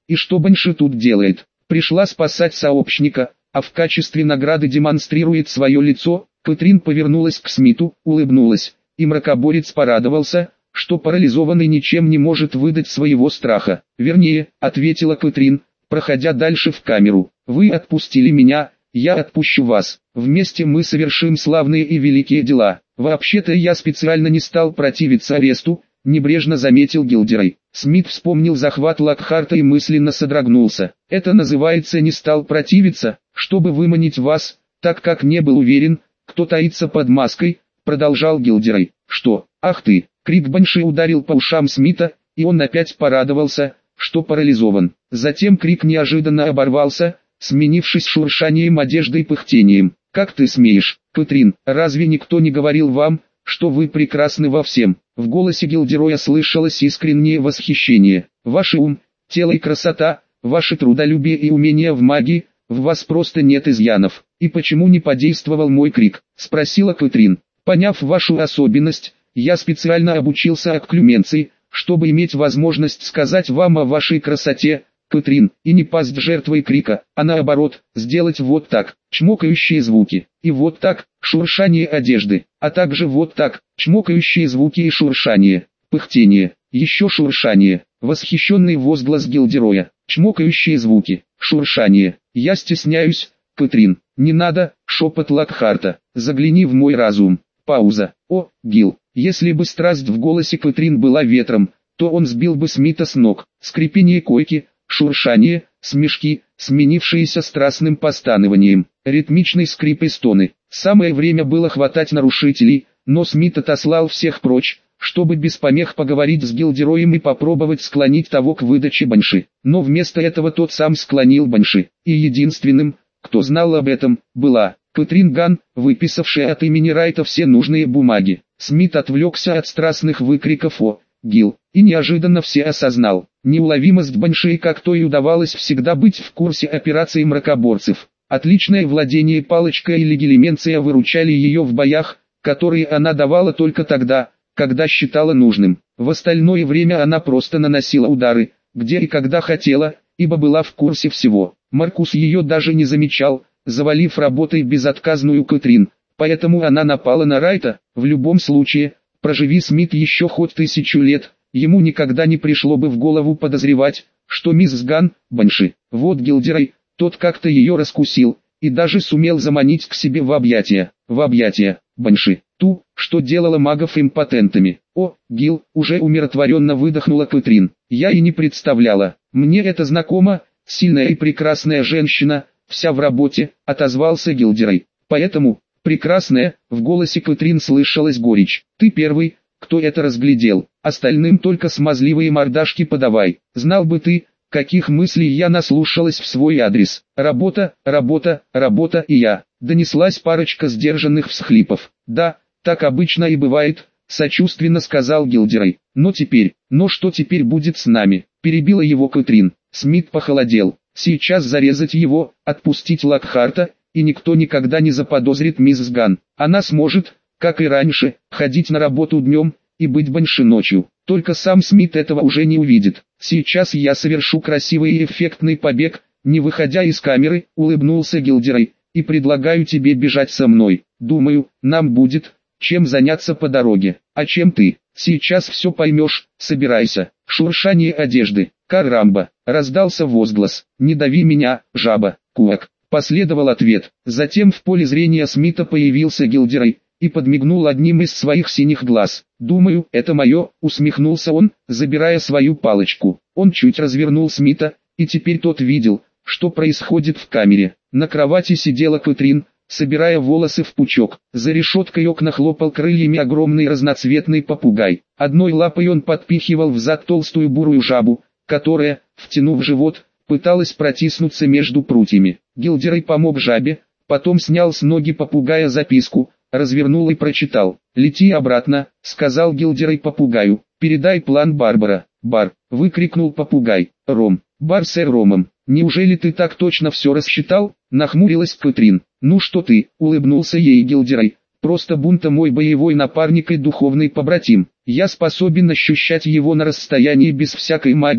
Speaker 1: И что Банши тут делает? Пришла спасать сообщника, а в качестве награды демонстрирует свое лицо. Кэтрин повернулась к Смиту, улыбнулась, и мракоборец порадовался, что парализованный ничем не может выдать своего страха. «Вернее», — ответила Кэтрин, проходя дальше в камеру, «вы отпустили меня, я отпущу вас. Вместе мы совершим славные и великие дела. Вообще-то я специально не стал противиться аресту», — небрежно заметил Гилдерой. Смит вспомнил захват Локхарта и мысленно содрогнулся. «Это называется не стал противиться, чтобы выманить вас, так как не был уверен, кто таится под маской», — продолжал Гилдерой. «Что? Ах ты!» Крик Банши ударил по ушам Смита, и он опять порадовался, что парализован. Затем крик неожиданно оборвался, сменившись шуршанием одежды и пыхтением. «Как ты смеешь, Кэтрин, разве никто не говорил вам, что вы прекрасны во всем?» В голосе Гилдероя слышалось искреннее восхищение. «Ваш ум, тело и красота, ваше трудолюбие и умение в магии, в вас просто нет изъянов. И почему не подействовал мой крик?» — спросила Кэтрин. «Поняв вашу особенность, я специально обучился окклюменции, чтобы иметь возможность сказать вам о вашей красоте, Кэтрин, и не пасть жертвой крика, а наоборот, сделать вот так, чмокающие звуки, и вот так, шуршание одежды, а также вот так, чмокающие звуки и шуршание, пыхтение, еще шуршание, восхищенный возглас Гилдероя, чмокающие звуки, шуршание. «Я стесняюсь, Кэтрин, не надо», шепот Локхарта, «загляни в мой разум». Пауза. «О, Гил». Если бы страсть в голосе Кэтрин была ветром, то он сбил бы Смита с ног. Скрипение койки, шуршание, смешки, сменившиеся страстным постанованием, ритмичный скрип и стоны. Самое время было хватать нарушителей, но Смит отослал всех прочь, чтобы без помех поговорить с Гилдероем и попробовать склонить того к выдаче Банши. Но вместо этого тот сам склонил Банши. И единственным, кто знал об этом, была Кэтрин Ган, выписавшая от имени Райта все нужные бумаги. Смит отвлекся от страстных выкриков «О, Гил!» и неожиданно все осознал. Неуловимость Банши, как то и удавалось всегда быть в курсе операций мракоборцев. Отличное владение палочкой и легилименция выручали ее в боях, которые она давала только тогда, когда считала нужным. В остальное время она просто наносила удары, где и когда хотела, ибо была в курсе всего. Маркус ее даже не замечал, завалив работой безотказную Кэтрин, поэтому она напала на Райта. В любом случае, проживи Смит еще хоть тысячу лет, ему никогда не пришло бы в голову подозревать, что мисс Ган, Банши. Вот Гилдерой, тот как-то ее раскусил, и даже сумел заманить к себе в объятия, в объятия, Банши, ту, что делала магов импотентами. «О, Гил», уже умиротворенно выдохнула Кэтрин, «я и не представляла, мне это знакомо, сильная и прекрасная женщина, вся в работе», отозвался Гилдерой. «Поэтому, прекрасная», в голосе Кэтрин слышалась горечь, «ты первый, кто это разглядел, остальным только смазливые мордашки подавай. Знал бы ты, каких мыслей я наслушалась в свой адрес. Работа, работа, работа и я». Донеслась парочка сдержанных всхлипов. «Да, так обычно и бывает», сочувственно сказал Гилдерой. «Но теперь, но что теперь будет с нами?» Перебила его Кэтрин. Смит похолодел. «Сейчас зарезать его, отпустить Локхарта, и никто никогда не заподозрит мисс Ган. Она сможет, как и раньше, ходить на работу днем и быть Банши ночью. Только сам Смит этого уже не увидит. Сейчас я совершу красивый и эффектный побег, не выходя из камеры», улыбнулся Гилдерой, «и предлагаю тебе бежать со мной. Думаю, нам будет чем заняться по дороге. А чем ты? Сейчас все поймешь, собирайся». Шуршание одежды. «Карамба!» Раздался возглас. «Не дави меня, жаба!» «Куак!» Последовал ответ. Затем в поле зрения Смита появился Гилдерой и подмигнул одним из своих синих глаз. «Думаю, это мое», усмехнулся он, забирая свою палочку. Он чуть развернул Смита, и теперь тот видел, что происходит в камере. На кровати сидела Кэтрин, собирая волосы в пучок. За решеткой окна хлопал крыльями огромный разноцветный попугай. Одной лапой он подпихивал взад толстую бурую жабу, которая, втянув живот, пыталась протиснуться между прутьями. Гилдерой помог жабе, потом снял с ноги попугая записку, развернул и прочитал. «Лети обратно», — сказал Гилдерой попугаю, «передай план Барбара». «Бар», — выкрикнул попугай. «Ром, бар сэр Ромом. Неужели ты так точно все рассчитал?» — нахмурилась Кэтрин. «Ну что ты», — улыбнулся ей Гилдерой, «просто Бунта мой боевой напарник и духовный побратим. Я способен ощущать его на расстоянии без всякой магии,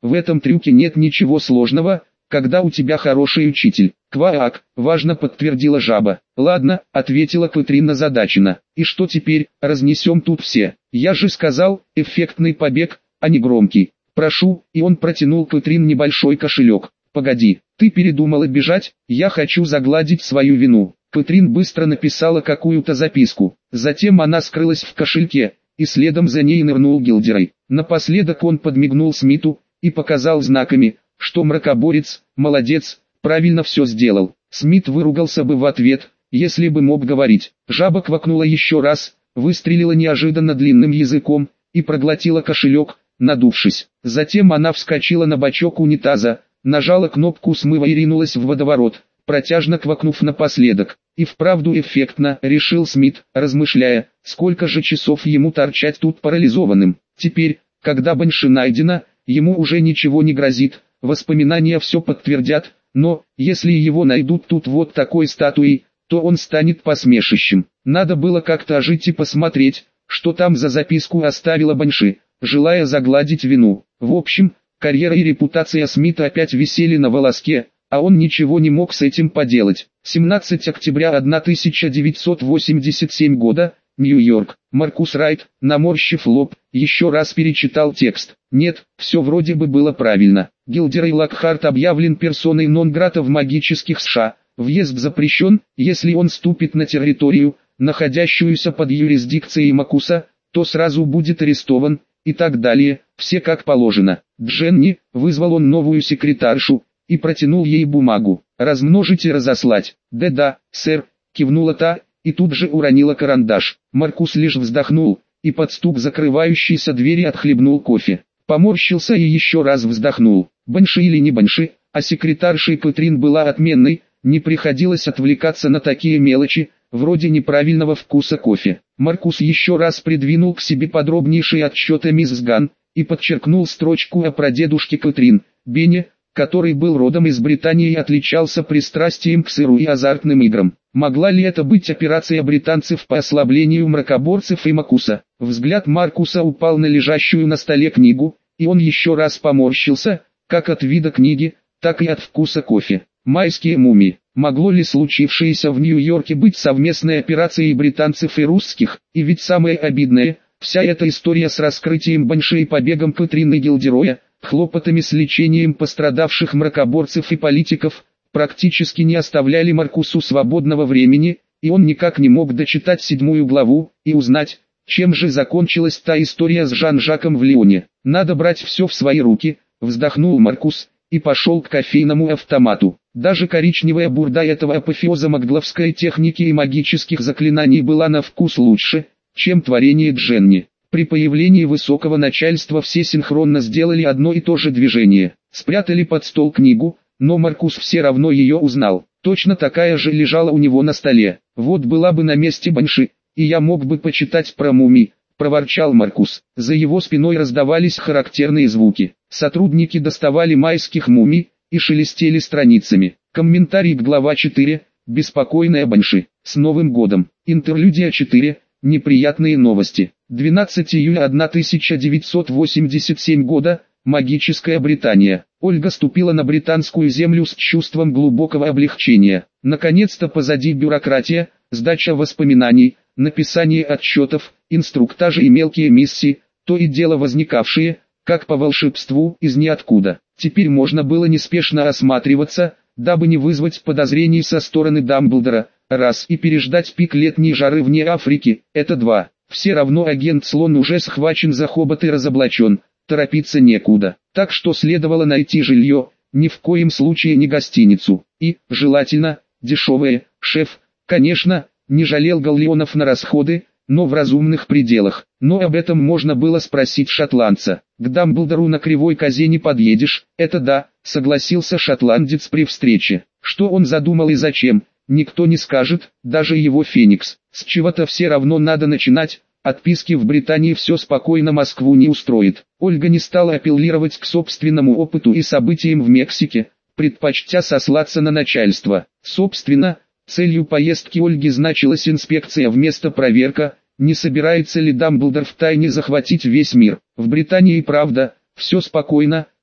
Speaker 1: В этом трюке нет ничего сложного, когда у тебя хороший учитель. Кваак, важно подтвердила жаба. Ладно, ответила Кэтрин озадаченно. И что теперь, разнесем тут все? Я же сказал, эффектный побег, а не громкий. Прошу, и он протянул Кэтрин небольшой кошелек. Погоди, ты передумала бежать? Я хочу загладить свою вину. Кэтрин быстро написала какую-то записку. Затем она скрылась в кошельке, и следом за ней нырнул Гилдерой. Напоследок он подмигнул Смиту и показал знаками, что мракоборец, молодец, правильно все сделал. Смит выругался бы в ответ, если бы мог говорить. Жаба квакнула еще раз, выстрелила неожиданно длинным языком и проглотила кошелек, надувшись. Затем она вскочила на бачок унитаза, нажала кнопку смыва и ринулась в водоворот, протяжно квакнув напоследок. И вправду эффектно, решил Смит, размышляя, сколько же часов ему торчать тут парализованным. Теперь, когда Банши найдена, ему уже ничего не грозит, воспоминания все подтвердят, но, если его найдут тут вот такой статуей, то он станет посмешищем. Надо было как-то ожить и посмотреть, что там за записку оставила Банши, желая загладить вину. В общем, карьера и репутация Смита опять висели на волоске, а он ничего не мог с этим поделать. семнадцатого октября тысяча девятьсот восемьдесят седьмого года, Нью-Йорк. Маркус Райт, наморщив лоб, еще раз перечитал текст. Нет, все вроде бы было правильно. Гилдерой Локхарт объявлен персоной нон-грата в магических США. Въезд запрещен, если он ступит на территорию, находящуюся под юрисдикцией Макуса, то сразу будет арестован, и так далее, все как положено. Дженни, вызвал он новую секретаршу, и протянул ей бумагу. «Размножить и разослать». «Да-да, сэр», кивнула та, и тут же уронила карандаш. Маркус лишь вздохнул, и под стук закрывающейся двери отхлебнул кофе. Поморщился и еще раз вздохнул. Банши или не Банши, а секретаршей Кэтрин была отменной, не приходилось отвлекаться на такие мелочи, вроде неправильного вкуса кофе. Маркус еще раз придвинул к себе подробнейший отчет о мисс Ган, и подчеркнул строчку о прадедушке Кэтрин, Бене, который был родом из Британии и отличался пристрастием к сыру и азартным играм. Могла ли это быть операция британцев по ослаблению мракоборцев и Макуса? Взгляд Маркуса упал на лежащую на столе книгу, и он еще раз поморщился, как от вида книги, так и от вкуса кофе. Майские мумии. Могло ли случившееся в Нью-Йорке быть совместной операцией британцев и русских? И ведь самое обидное, вся эта история с раскрытием Банши и побегом Кэтрин и Гилдероя, хлопотами с лечением пострадавших мракоборцев и политиков, практически не оставляли Маркусу свободного времени, и он никак не мог дочитать седьмую главу и узнать, чем же закончилась та история с Жан-Жаком в Лионе. «Надо брать все в свои руки», вздохнул Маркус, и пошел к кофейному автомату. Даже коричневая бурда этого апофеоза магдловской техники и магических заклинаний была на вкус лучше, чем творение Дженни. При появлении высокого начальства все синхронно сделали одно и то же движение. Спрятали под стол книгу, но Маркус все равно ее узнал. Точно такая же лежала у него на столе. «Вот была бы на месте Банши, и я мог бы почитать про мумий», — проворчал Маркус. За его спиной раздавались характерные звуки. Сотрудники доставали майских мумий и шелестели страницами. Комментарий к глава четыре. Беспокойная Банши. С Новым годом. Интерлюдия четыре. Неприятные новости. двенадцатого июля тысяча девятьсот восемьдесят седьмого года. Магическая Британия. Ольга ступила на британскую землю с чувством глубокого облегчения. Наконец-то позади бюрократия, сдача воспоминаний, написание отчетов, инструктажи и мелкие миссии, то и дело возникавшие, как по волшебству, из ниоткуда. Теперь можно было неспешно осматриваться, дабы не вызвать подозрений со стороны Дамблдора, раз, и переждать пик летней жары вне Африки, это два. Все равно агент Слон уже схвачен за хобот и разоблачен, торопиться некуда. Так что следовало найти жилье, ни в коем случае не гостиницу, и, желательно, дешевое. Шеф, конечно, не жалел галлеонов на расходы, но в разумных пределах. Но об этом можно было спросить шотландца. К Дамблдору на кривой козе не подъедешь, это да, согласился шотландец при встрече. Что он задумал и зачем, никто не скажет, даже его Феникс. С чего-то все равно надо начинать, отписки в Британии все спокойно Москву не устроит. Ольга не стала апеллировать к собственному опыту и событиям в Мексике, предпочтя сослаться на начальство. Собственно, целью поездки Ольги значилась инспекция вместо проверка, не собирается ли Дамблдор втайне захватить весь мир. В Британии, правда, все спокойно,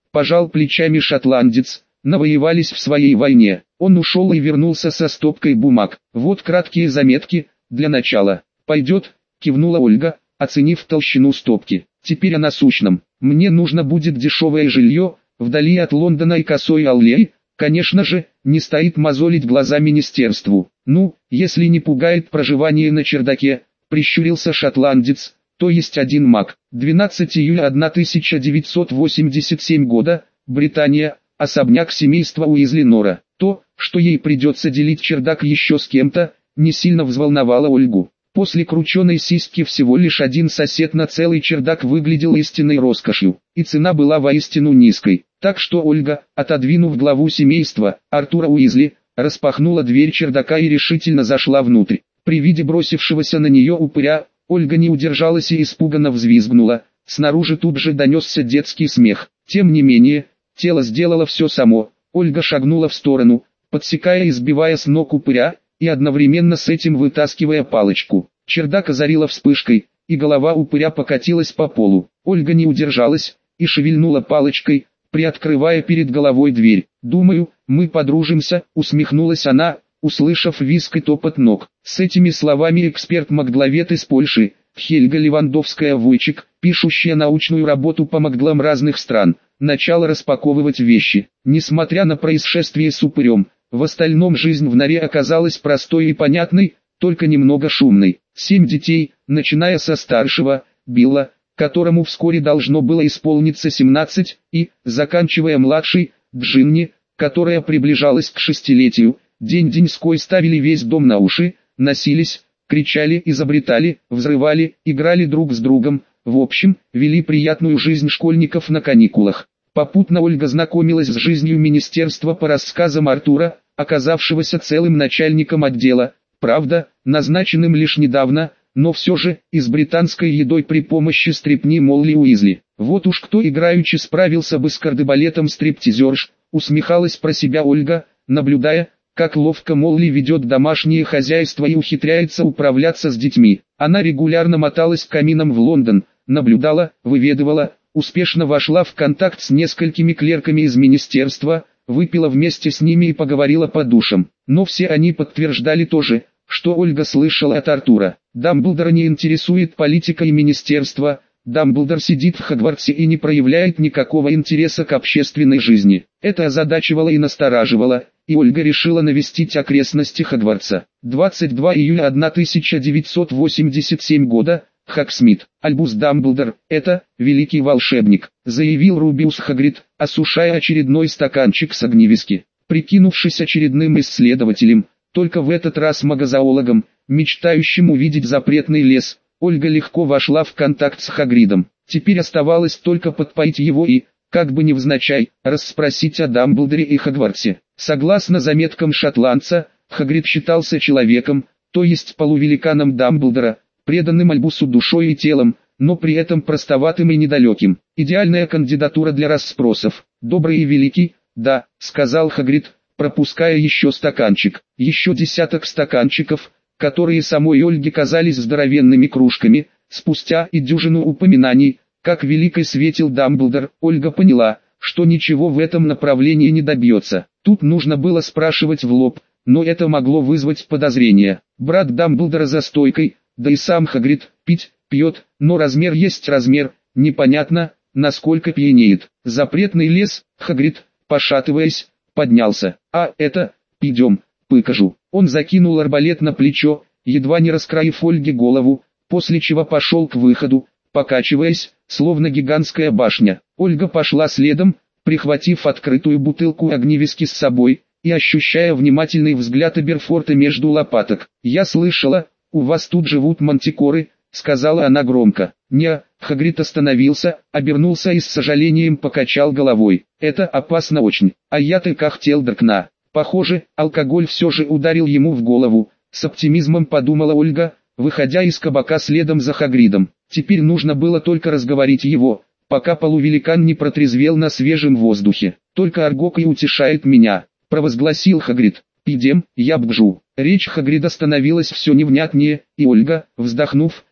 Speaker 1: пожал плечами шотландец, навоевались в своей войне. Он ушел и вернулся со стопкой бумаг. Вот краткие заметки, для начала. Пойдет, кивнула Ольга, оценив толщину стопки. Теперь о насущном. Мне нужно будет дешевое жилье, вдали от Лондона и косой аллеи. Конечно же, не стоит мозолить глаза министерству. Ну, если не пугает проживание на чердаке, прищурился шотландец, то есть один маг. двенадцатого июля тысяча девятьсот восемьдесят седьмого года, Британия, особняк семейства Уизли Нора. То, что ей придется делить чердак еще с кем-то, не сильно взволновало Ольгу. После крученой сиськи всего лишь один сосед на целый чердак выглядел истинной роскошью, и цена была воистину низкой. Так что Ольга, отодвинув главу семейства, Артура Уизли, распахнула дверь чердака и решительно зашла внутрь. При виде бросившегося на нее упыря, Ольга не удержалась и испуганно взвизгнула. Снаружи тут же донесся детский смех. Тем не менее, тело сделало все само. Ольга шагнула в сторону, подсекая и сбивая с ног упыря, и одновременно с этим вытаскивая палочку. Чердак озарила вспышкой, и голова упыря покатилась по полу. Ольга не удержалась и шевельнула палочкой, приоткрывая перед головой дверь. «Думаю, мы подружимся», — усмехнулась она, услышав визг и топот ног. С этими словами эксперт-магловед из Польши, Хельга Левандовская-Войчик, пишущая научную работу по маглам разных стран, начала распаковывать вещи. Несмотря на происшествие с упырем, в остальном жизнь в норе оказалась простой и понятной, только немного шумной. Семь детей, начиная со старшего, Билла, которому вскоре должно было исполниться семнадцать, и, заканчивая младшей, Джинни, которая приближалась к шестилетию, день-деньской ставили весь дом на уши, носились, кричали, изобретали, взрывали, играли друг с другом, в общем, вели приятную жизнь школьников на каникулах. Попутно Ольга знакомилась с жизнью министерства по рассказам Артура, оказавшегося целым начальником отдела, правда, назначенным лишь недавно, но все же, и с британской едой при помощи стрипни Молли Уизли. Вот уж кто играючи справился бы с кардебалетом стриптизерш, усмехалась про себя Ольга, наблюдая, как ловко Молли ведет домашнее хозяйство и ухитряется управляться с детьми. Она регулярно моталась к каминам в Лондон, наблюдала, выведывала, успешно вошла в контакт с несколькими клерками из министерства, выпила вместе с ними и поговорила по душам. Но все они подтверждали то же, что Ольга слышала от Артура. Дамблдора не интересует политика и министерство, Дамблдор сидит в Хогвартсе и не проявляет никакого интереса к общественной жизни. Это озадачивало и настораживало, и Ольга решила навестить окрестности Хогвартса. двадцатого второго июля тысяча девятьсот восемьдесят седьмого года, Хогсмит. Альбус Дамблдор, это, великий волшебник, заявил Рубиус Хагрид, осушая очередной стаканчик с огневиски. Прикинувшись очередным исследователем, только в этот раз магозоологом, мечтающим увидеть запретный лес, Ольга легко вошла в контакт с Хагридом. Теперь оставалось только подпоить его и, как бы невзначай, расспросить о Дамблдоре и Хогвартсе. Согласно заметкам шотландца, Хагрид считался человеком, то есть полувеликаном Дамблдора, преданным Альбусу душой и телом, но при этом простоватым и недалеким. Идеальная кандидатура для расспросов. «Добрый и великий, да», — сказал Хагрид, пропуская еще стаканчик. Еще десяток стаканчиков, которые самой Ольге казались здоровенными кружками. Спустя и дюжину упоминаний, как великой светил Дамблдор, Ольга поняла, что ничего в этом направлении не добьется. Тут нужно было спрашивать в лоб, но это могло вызвать подозрения. Брат Дамблдора за стойкой, да и сам Хагрид, пить, пьет, но размер есть размер, непонятно, насколько пьянеет. Запретный лес, Хагрид, пошатываясь, поднялся. «А, это, пойдем, покажу». Он закинул арбалет на плечо, едва не раскроив Ольге голову, после чего пошел к выходу, покачиваясь, словно гигантская башня. Ольга пошла следом, прихватив открытую бутылку огневиски с собой, и ощущая внимательный взгляд Эберфорта между лопаток. «Я слышала, у вас тут живут мантикоры», — сказала она громко. «Не», — Хагрид остановился, обернулся и с сожалением покачал головой. «Это опасно очень, а я-то как хотел дракна». Похоже, алкоголь все же ударил ему в голову, с оптимизмом подумала Ольга, выходя из кабака следом за Хагридом. Теперь нужно было только разговорить его, пока полувеликан не протрезвел на свежем воздухе. «Только Аргок и утешает меня», — провозгласил Хагрид. «Идем, я бджу». Речь Хагрида становилась все невнятнее, и Ольга, вздохнув,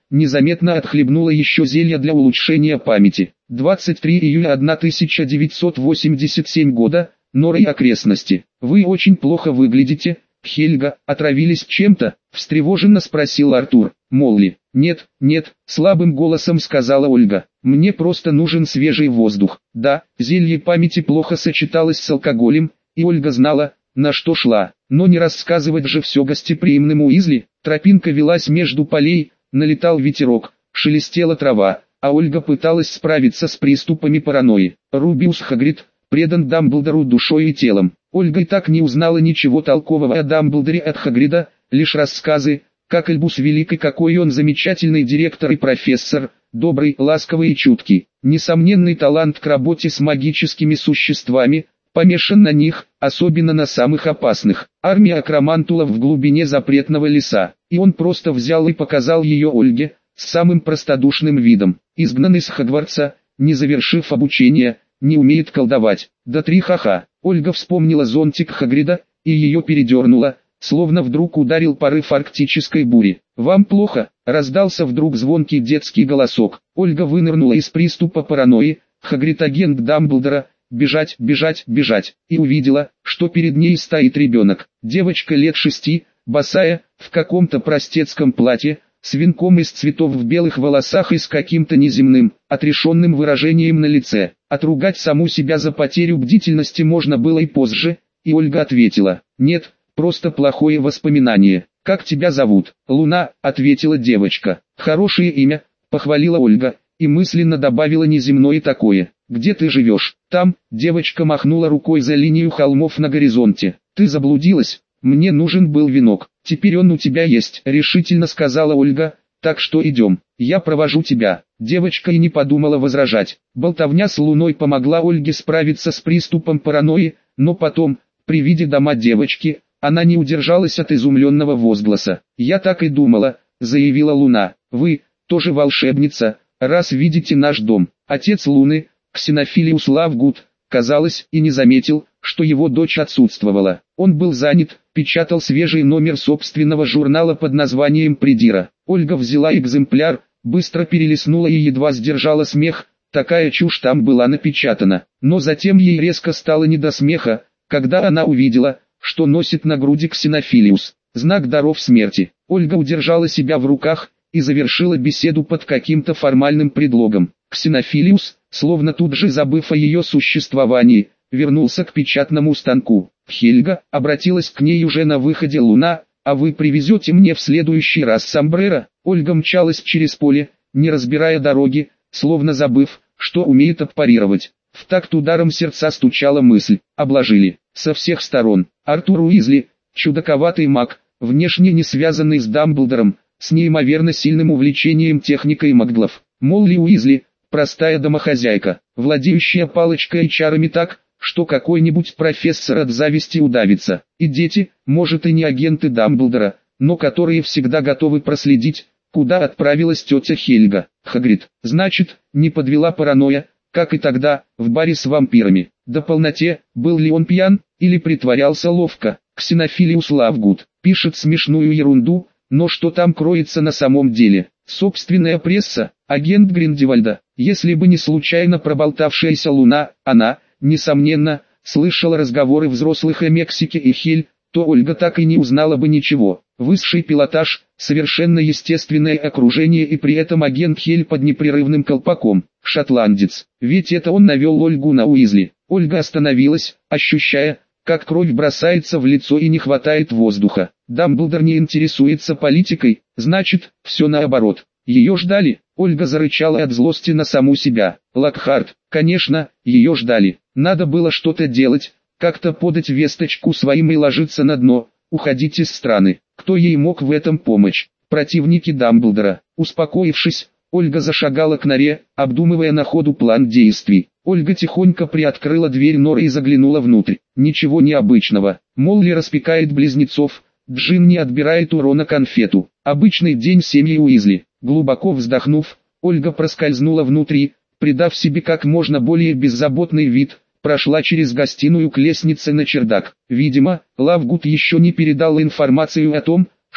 Speaker 1: незаметно отхлебнула еще зелья для улучшения памяти. двадцать третьего июля тысяча девятьсот восемьдесят седьмого года, Нора и окрестности. Вы очень плохо выглядите, Хельга, отравились чем-то? Встревоженно спросил Артур. Молли. Нет, нет, слабым голосом сказала Ольга. Мне просто нужен свежий воздух. Да, зелье памяти плохо сочеталось с алкоголем, и Ольга знала, на что шла. Но не рассказывать же все гостеприимному Уизли. Тропинка велась между полей, налетал ветерок, шелестела трава, а Ольга пыталась справиться с приступами паранойи. Рубиус Хагрид предан Дамблдору душой и телом. Ольга и так не узнала ничего толкового о Дамблдоре от Хагрида, лишь рассказы, как Альбус велик и какой он замечательный директор и профессор, добрый, ласковый и чуткий. Несомненный талант к работе с магическими существами, помешан на них, особенно на самых опасных. Армия акромантулов в глубине запретного леса, и он просто взял и показал ее Ольге, с самым простодушным видом. Изгнанный с Хогвартса, не завершив обучение, не умеет колдовать. Да три ха-ха. Ольга вспомнила зонтик Хагрида, и ее передернуло, словно вдруг ударил порыв арктической бури. «Вам плохо?» — раздался вдруг звонкий детский голосок. Ольга вынырнула из приступа паранойи. Хагрид, агент Дамблдора, бежать, бежать, бежать, и увидела, что перед ней стоит ребенок. Девочка лет шести, босая, в каком-то простецком платье, с венком из цветов в белых волосах и с каким-то неземным, отрешенным выражением на лице. Отругать саму себя за потерю бдительности можно было и позже, и Ольга ответила: «Нет, просто плохое воспоминание. Как тебя зовут?» «Луна», — ответила девочка. «Хорошее имя», — похвалила Ольга, и мысленно добавила неземное такое. «Где ты живешь?» «Там», — девочка махнула рукой за линию холмов на горизонте. «Ты заблудилась? Мне нужен был венок. Теперь он у тебя есть», — решительно сказала Ольга. «Так что идем, я провожу тебя». Девочка и не подумала возражать. Болтовня с Луной помогла Ольге справиться с приступом паранойи, но потом, при виде дома девочки, она не удержалась от изумленного возгласа. «Я так и думала», — заявила Луна. «Вы, тоже волшебница, раз видите наш дом». Отец Луны, Ксенофилиус Лавгуд, казалось, и не заметил, что его дочь отсутствовала. Он был занят, печатал свежий номер собственного журнала под названием «Придира». Ольга взяла экземпляр, быстро перелистнула и едва сдержала смех, такая чушь там была напечатана. Но затем ей резко стало не до смеха, когда она увидела, что носит на груди Ксенофилиус, знак даров смерти. Ольга удержала себя в руках и завершила беседу под каким-то формальным предлогом. Ксенофилиус, словно тут же забыв о ее существовании, вернулся к печатному станку. «Хельга», — обратилась к ней уже на выходе Луна, — «а вы привезете мне в следующий раз сомбреро?» Ольга мчалась через поле, не разбирая дороги, словно забыв, что умеет отпарировать. В такт ударом сердца стучала мысль: обложили, со всех сторон. Артур Уизли, чудаковатый маг, внешне не связанный с Дамблдором, с неимоверно сильным увлечением техникой маглов. Молли Уизли, простая домохозяйка, владеющая палочкой и чарами так, что какой-нибудь профессор от зависти удавится. И дети, может и не агенты Дамблдора, но которые всегда готовы проследить, куда отправилась тетя Хельга. Хагрид, значит, не подвела паранойя, как и тогда, в баре с вампирами. До полноте, был ли он пьян, или притворялся ловко. Ксенофилиус Лавгуд пишет смешную ерунду, но что там кроется на самом деле? Собственная пресса, агент Гриндевальда. Если бы не случайно проболтавшаяся Луна, она, несомненно, слышала разговоры взрослых о Мексике и Хель, то Ольга так и не узнала бы ничего. Высший пилотаж, совершенно естественное окружение и при этом агент Хель под непрерывным колпаком. Шотландец. Ведь это он навел Ольгу на Уизли. Ольга остановилась, ощущая, как кровь бросается в лицо и не хватает воздуха. Дамблдор не интересуется политикой, значит, все наоборот. Ее ждали. Ольга зарычала от злости на саму себя. Локхарт, конечно, ее ждали. Надо было что-то делать, как-то подать весточку своим и ложиться на дно, уходить из страны. Кто ей мог в этом помочь? Противники Дамблдора. Успокоившись, Ольга зашагала к норе, обдумывая на ходу план действий. Ольга тихонько приоткрыла дверь норы и заглянула внутрь. Ничего необычного. Молли распекает близнецов, Джин не отбирает у Рона конфету. Обычный день семьи Уизли. Глубоко вздохнув, Ольга проскользнула внутрь, придав себе как можно более беззаботный вид, прошла через гостиную к лестнице на чердак. Видимо, Лавгуд еще не передал информацию о том,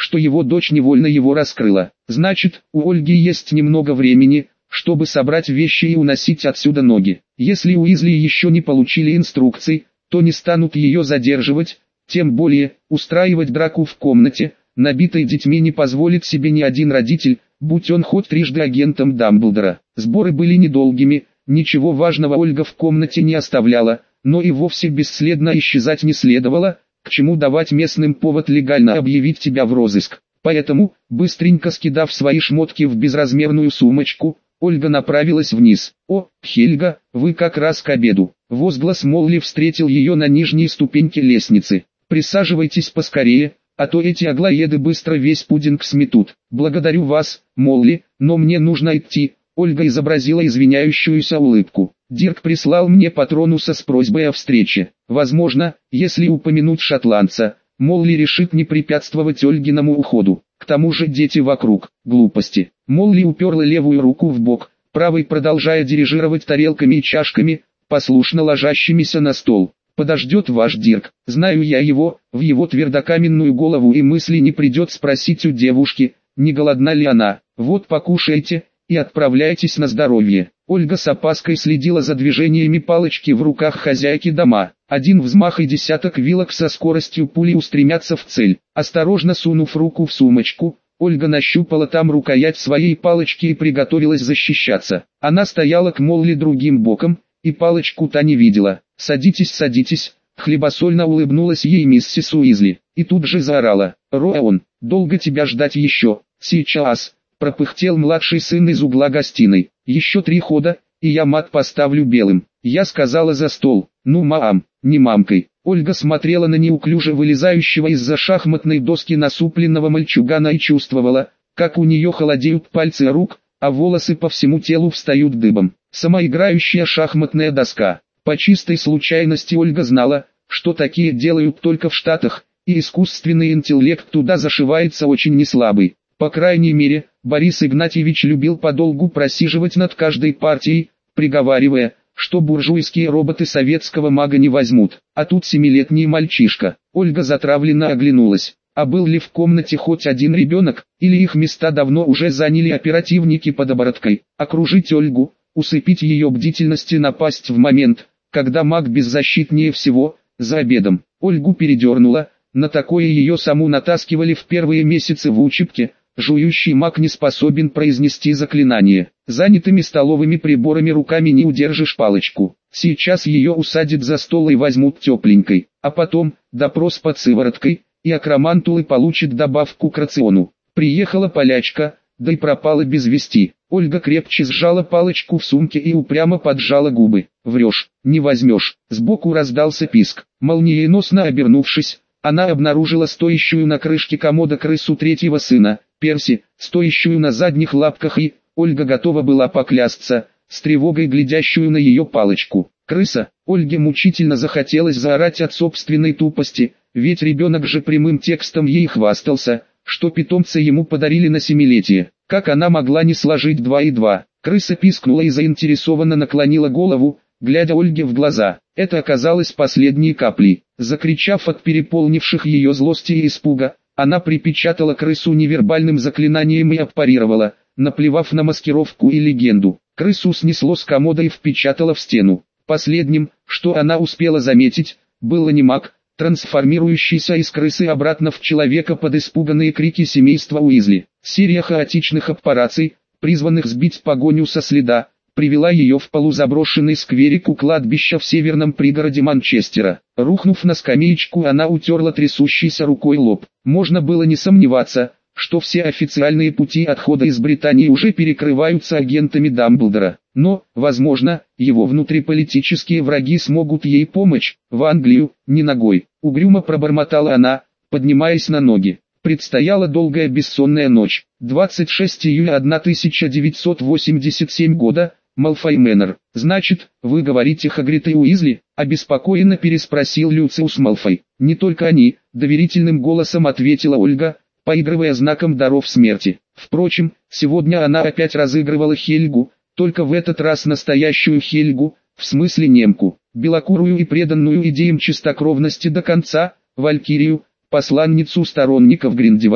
Speaker 1: что его дочь невольно его раскрыла. Значит, у Ольги есть немного времени, чтобы собрать вещи и уносить отсюда ноги. Если Уизли еще не получили инструкций, то не станут ее задерживать, тем более, устраивать драку в комнате, набитой детьми, не позволит себе ни один родитель, будь он хоть трижды агентом Дамблдора. Сборы были недолгими, ничего важного Ольга в комнате не оставляла, но и вовсе бесследно исчезать не следовало, к чему давать местным повод легально объявить тебя в розыск. Поэтому, быстренько скидав свои шмотки в безразмерную сумочку, Ольга направилась вниз. «О, Хельга, вы как раз к обеду!» Возглас Молли встретил ее на нижней ступеньке лестницы. «Присаживайтесь поскорее, а то эти аглоеды быстро весь пудинг сметут». «Благодарю вас, Молли, но мне нужно идти». Ольга изобразила извиняющуюся улыбку. «Дирк прислал мне Патронуса с просьбой о встрече. Возможно, если упомянуть шотландца, Молли решит не препятствовать Ольгиному уходу. К тому же дети вокруг. Глупости». Молли уперла левую руку в бок, правой продолжая дирижировать тарелками и чашками, послушно ложащимися на стол. «Подождет ваш Дирк. Знаю я его, в его твердокаменную голову и мысли не придет спросить у девушки, не голодна ли она. Вот покушайте и отправляйтесь на здоровье». Ольга с опаской следила за движениями палочки в руках хозяйки дома. Один взмах и десяток вилок со скоростью пули устремятся в цель. Осторожно сунув руку в сумочку, Ольга нащупала там рукоять своей палочки и приготовилась защищаться. Она стояла к Молли другим боком, и палочку та не видела. «Садитесь, садитесь», — хлебосольно улыбнулась ей миссис Уизли. И тут же заорала: «Роуэн, долго тебя ждать еще?» «Сейчас», — пропыхтел младший сын из угла гостиной. «Еще три хода, и я мат поставлю белым». Я сказала за стол. «Ну, мам, не мамкой». Ольга смотрела на неуклюже вылезающего из-за шахматной доски насупленного мальчугана и чувствовала, как у нее холодеют пальцы рук, а волосы по всему телу встают дыбом. Самоиграющая шахматная доска. По чистой случайности Ольга знала, что такие делают только в Штатах, и искусственный интеллект туда зашивается очень неслабый. По крайней мере, Борис Игнатьевич любил подолгу просиживать над каждой партией, приговаривая, что буржуйские роботы советского мага не возьмут. А тут семилетний мальчишка. Ольга затравленно оглянулась. А был ли в комнате хоть один ребенок, или их места давно уже заняли оперативники под обороткой? Окружить Ольгу, усыпить ее бдительность и напасть в момент, когда маг беззащитнее всего, за обедом. Ольгу передернуло, на такое ее саму натаскивали в первые месяцы в учебке. Жующий маг не способен произнести заклинание. Занятыми столовыми приборами руками не удержишь палочку. Сейчас ее усадят за стол и возьмут тепленькой. А потом, допрос под сывороткой, и акромантулы получит добавку к рациону. Приехала полячка, да и пропала без вести. Ольга крепче сжала палочку в сумке и упрямо поджала губы. «Врешь, не возьмешь». Сбоку раздался писк. Молниеносно обернувшись, она обнаружила стоящую на крышке комода крысу третьего сына, Перси, стоящую на задних лапках и, Ольга готова была поклясться, с тревогой глядящую на ее палочку. Крыса. Ольге мучительно захотелось заорать от собственной тупости, ведь ребенок же прямым текстом ей хвастался, что питомца ему подарили на семилетие. Как она могла не сложить два и два? Крыса пискнула и заинтересованно наклонила голову, глядя Ольге в глаза. Это оказалось последней каплей. Закричав от переполнивших ее злости и испуга, она припечатала крысу невербальным заклинанием и отпарировала, наплевав на маскировку и легенду. Крысу снесло с комода и впечатало в стену. Последним, что она успела заметить, был анимак, трансформирующийся из крысы обратно в человека под испуганные крики семейства Уизли. Серия хаотичных операций, призванных сбить погоню со следа, привела ее в полузаброшенный скверик у кладбища в северном пригороде Манчестера. Рухнув на скамеечку, она утерла трясущейся рукой лоб. Можно было не сомневаться, что все официальные пути отхода из Британии уже перекрываются агентами Дамблдора. Но, возможно, его внутриполитические враги смогут ей помочь. В Англию, не ногой. Угрюмо пробормотала она, поднимаясь на ноги. Предстояла долгая бессонная ночь. двадцать шестого июля тысяча девятьсот восемьдесят седьмого года, Малфой Мэннер. «Значит, вы говорите Хагрид и Уизли?» — обеспокоенно переспросил Люциус Малфой. «Не только они», — доверительным голосом ответила Ольга, поигрывая знаком даров смерти. Впрочем, сегодня она опять разыгрывала Хельгу, только в этот раз настоящую Хельгу, в смысле немку, белокурую и преданную идеям чистокровности до конца, валькирию, посланницу сторонников Гриндевальда.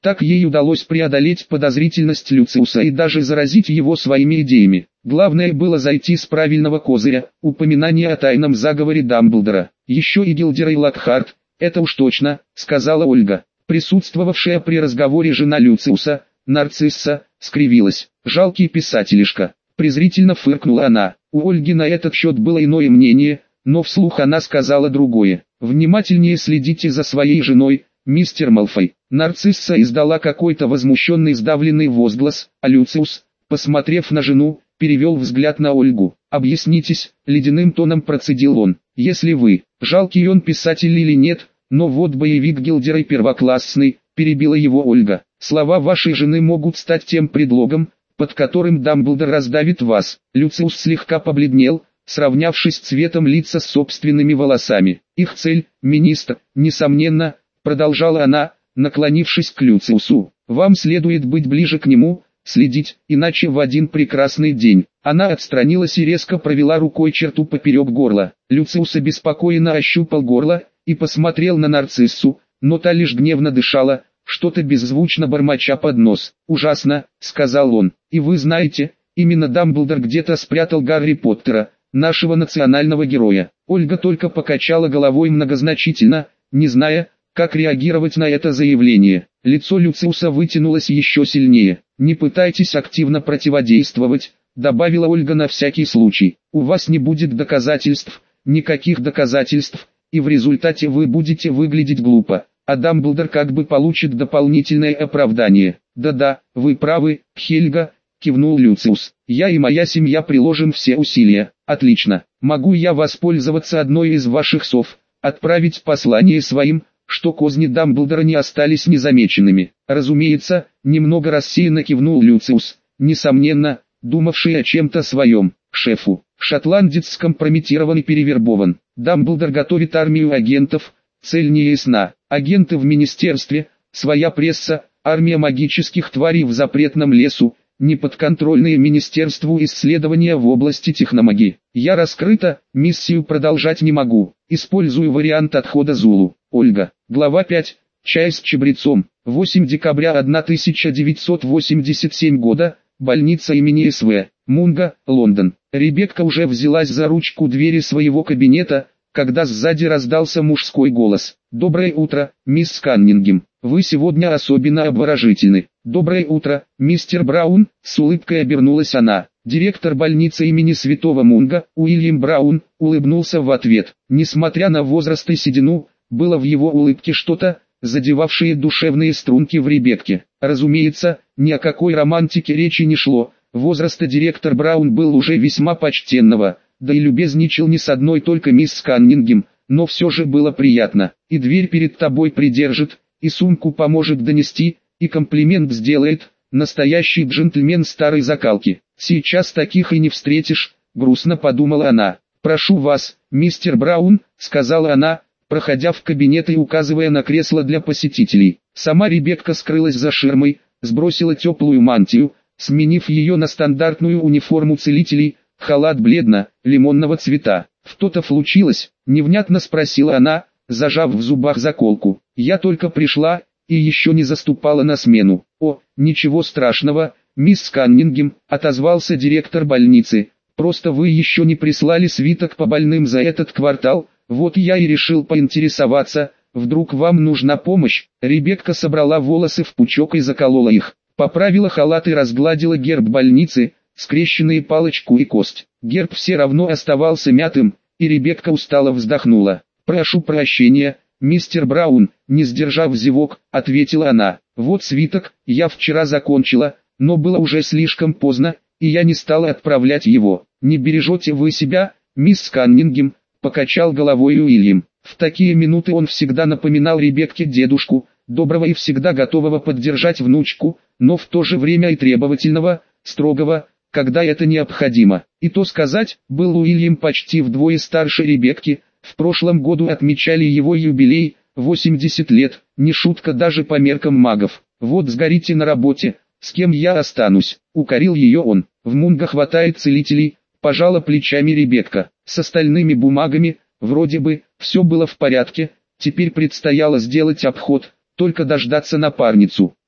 Speaker 1: Так ей удалось преодолеть подозрительность Люциуса и даже заразить его своими идеями. Главное было зайти с правильного козыря, упоминание о тайном заговоре Дамблдора. Еще и Гилдерой Локхарт, это уж точно, сказала Ольга. Присутствовавшая при разговоре жена Люциуса, Нарцисса, скривилась. Жалкий писателишка. Презрительно фыркнула она. У Ольги на этот счет было иное мнение, но вслух она сказала другое. Внимательнее следите за своей женой, мистер Малфой. Нарцисса издала какой-то возмущенный сдавленный возглас, а Люциус, посмотрев на жену, перевел взгляд на Ольгу. «Объяснитесь», — ледяным тоном процедил он. «Если вы, жалкий он писатель или нет, но вот боевик Гилдерой первоклассный», — перебила его Ольга. «Слова вашей жены могут стать тем предлогом, под которым Дамблдор раздавит вас». Люциус слегка побледнел, сравнявшись цветом лица с собственными волосами. «Их цель, министр, несомненно», — продолжала она, наклонившись к Люциусу. «Вам следует быть ближе к нему, следить, иначе в один прекрасный день». Она отстранилась и резко провела рукой черту поперек горла. Люциус обеспокоенно ощупал горло и посмотрел на Нарциссу, но та лишь гневно дышала, что-то беззвучно бормоча под нос. «Ужасно», — сказал он. «И вы знаете, именно Дамблдор где-то спрятал Гарри Поттера, нашего национального героя». Ольга только покачала головой многозначительно, не зная, как реагировать на это заявление. Лицо Люциуса вытянулось еще сильнее. «Не пытайтесь активно противодействовать», — добавила Ольга на всякий случай. «У вас не будет доказательств, никаких доказательств, и в результате вы будете выглядеть глупо, а Дамблдор как бы получит дополнительное оправдание». «Да-да, вы правы, Хельга», — кивнул Люциус. «Я и моя семья приложим все усилия». «Отлично. Могу я воспользоваться одной из ваших сов, отправить послание своим, что козни Дамблдора не остались незамеченными?» «Разумеется», — немного рассеянно кивнул Люциус, несомненно, думавший о чем-то своем. «Шефу, шотландец скомпрометирован и перевербован. Дамблдор готовит армию агентов, цель не ясна. Агенты в министерстве, своя пресса, армия магических тварей в запретном лесу, неподконтрольные министерству исследования в области техномагии. Я раскрыта, миссию продолжать не могу. Использую вариант отхода Зулу». Ольга. Глава пять. Чай с чабрецом. восьмое декабря тысяча девятьсот восемьдесят седьмого года. Больница имени С В Мунга, Лондон. Ребекка уже взялась за ручку двери своего кабинета, когда сзади раздался мужской голос. «Доброе утро, мисс Каннингем. Вы сегодня особенно обворожительны». «Доброе утро, мистер Браун», — с улыбкой обернулась она. Директор больницы имени Святого Мунга, Уильям Браун, улыбнулся в ответ. Несмотря на возраст и седину, было в его улыбке что-то, задевавшее душевные струнки в Ребекке. Разумеется, ни о какой романтике речи не шло. Возраста директор Браун был уже весьма почтенного, да и любезничал не с одной только мисс Каннингем, но все же было приятно. «И дверь перед тобой придержит, и сумку поможет донести, и комплимент сделает, настоящий джентльмен старой закалки. Сейчас таких и не встретишь», — грустно подумала она. «Прошу вас, мистер Браун», — сказала она, проходя в кабинет и указывая на кресло для посетителей. Сама Ребекка скрылась за ширмой, сбросила теплую мантию, сменив ее на стандартную униформу целителей, халат бледно-лимонного цвета. «Что-то случилось?» — невнятно спросила она, зажав в зубах заколку. «Я только пришла, и еще не заступала на смену». «О, ничего страшного, мисс Каннингем», — отозвался директор больницы. «Просто вы еще не прислали свиток по больным за этот квартал, вот я и решил поинтересоваться, вдруг вам нужна помощь». Ребекка собрала волосы в пучок и заколола их. Поправила халат и разгладила герб больницы, скрещенные палочку и кость. Герб все равно оставался мятым, и Ребекка устало вздохнула. «Прошу прощения, мистер Браун», не сдержав зевок, ответила она. «Вот свиток, я вчера закончила, но было уже слишком поздно, и я не стала отправлять его». «Не бережете вы себя, мисс Каннингем», покачал головой Уильям. В такие минуты он всегда напоминал Ребекке дедушку, доброго и всегда готового поддержать внучку, но в то же время и требовательного, строгого, когда это необходимо. И то сказать, был Уильям почти вдвое старше Ребекки, в прошлом году отмечали его юбилей, восемьдесят лет, не шутка даже по меркам магов. «Вот сгорите на работе, с кем я останусь», — укорил ее он. «В Мунга хватает целителей», — пожала плечами Ребекка. С остальными бумагами, вроде бы, все было в порядке, теперь предстояло сделать обход, только дождаться напарницу.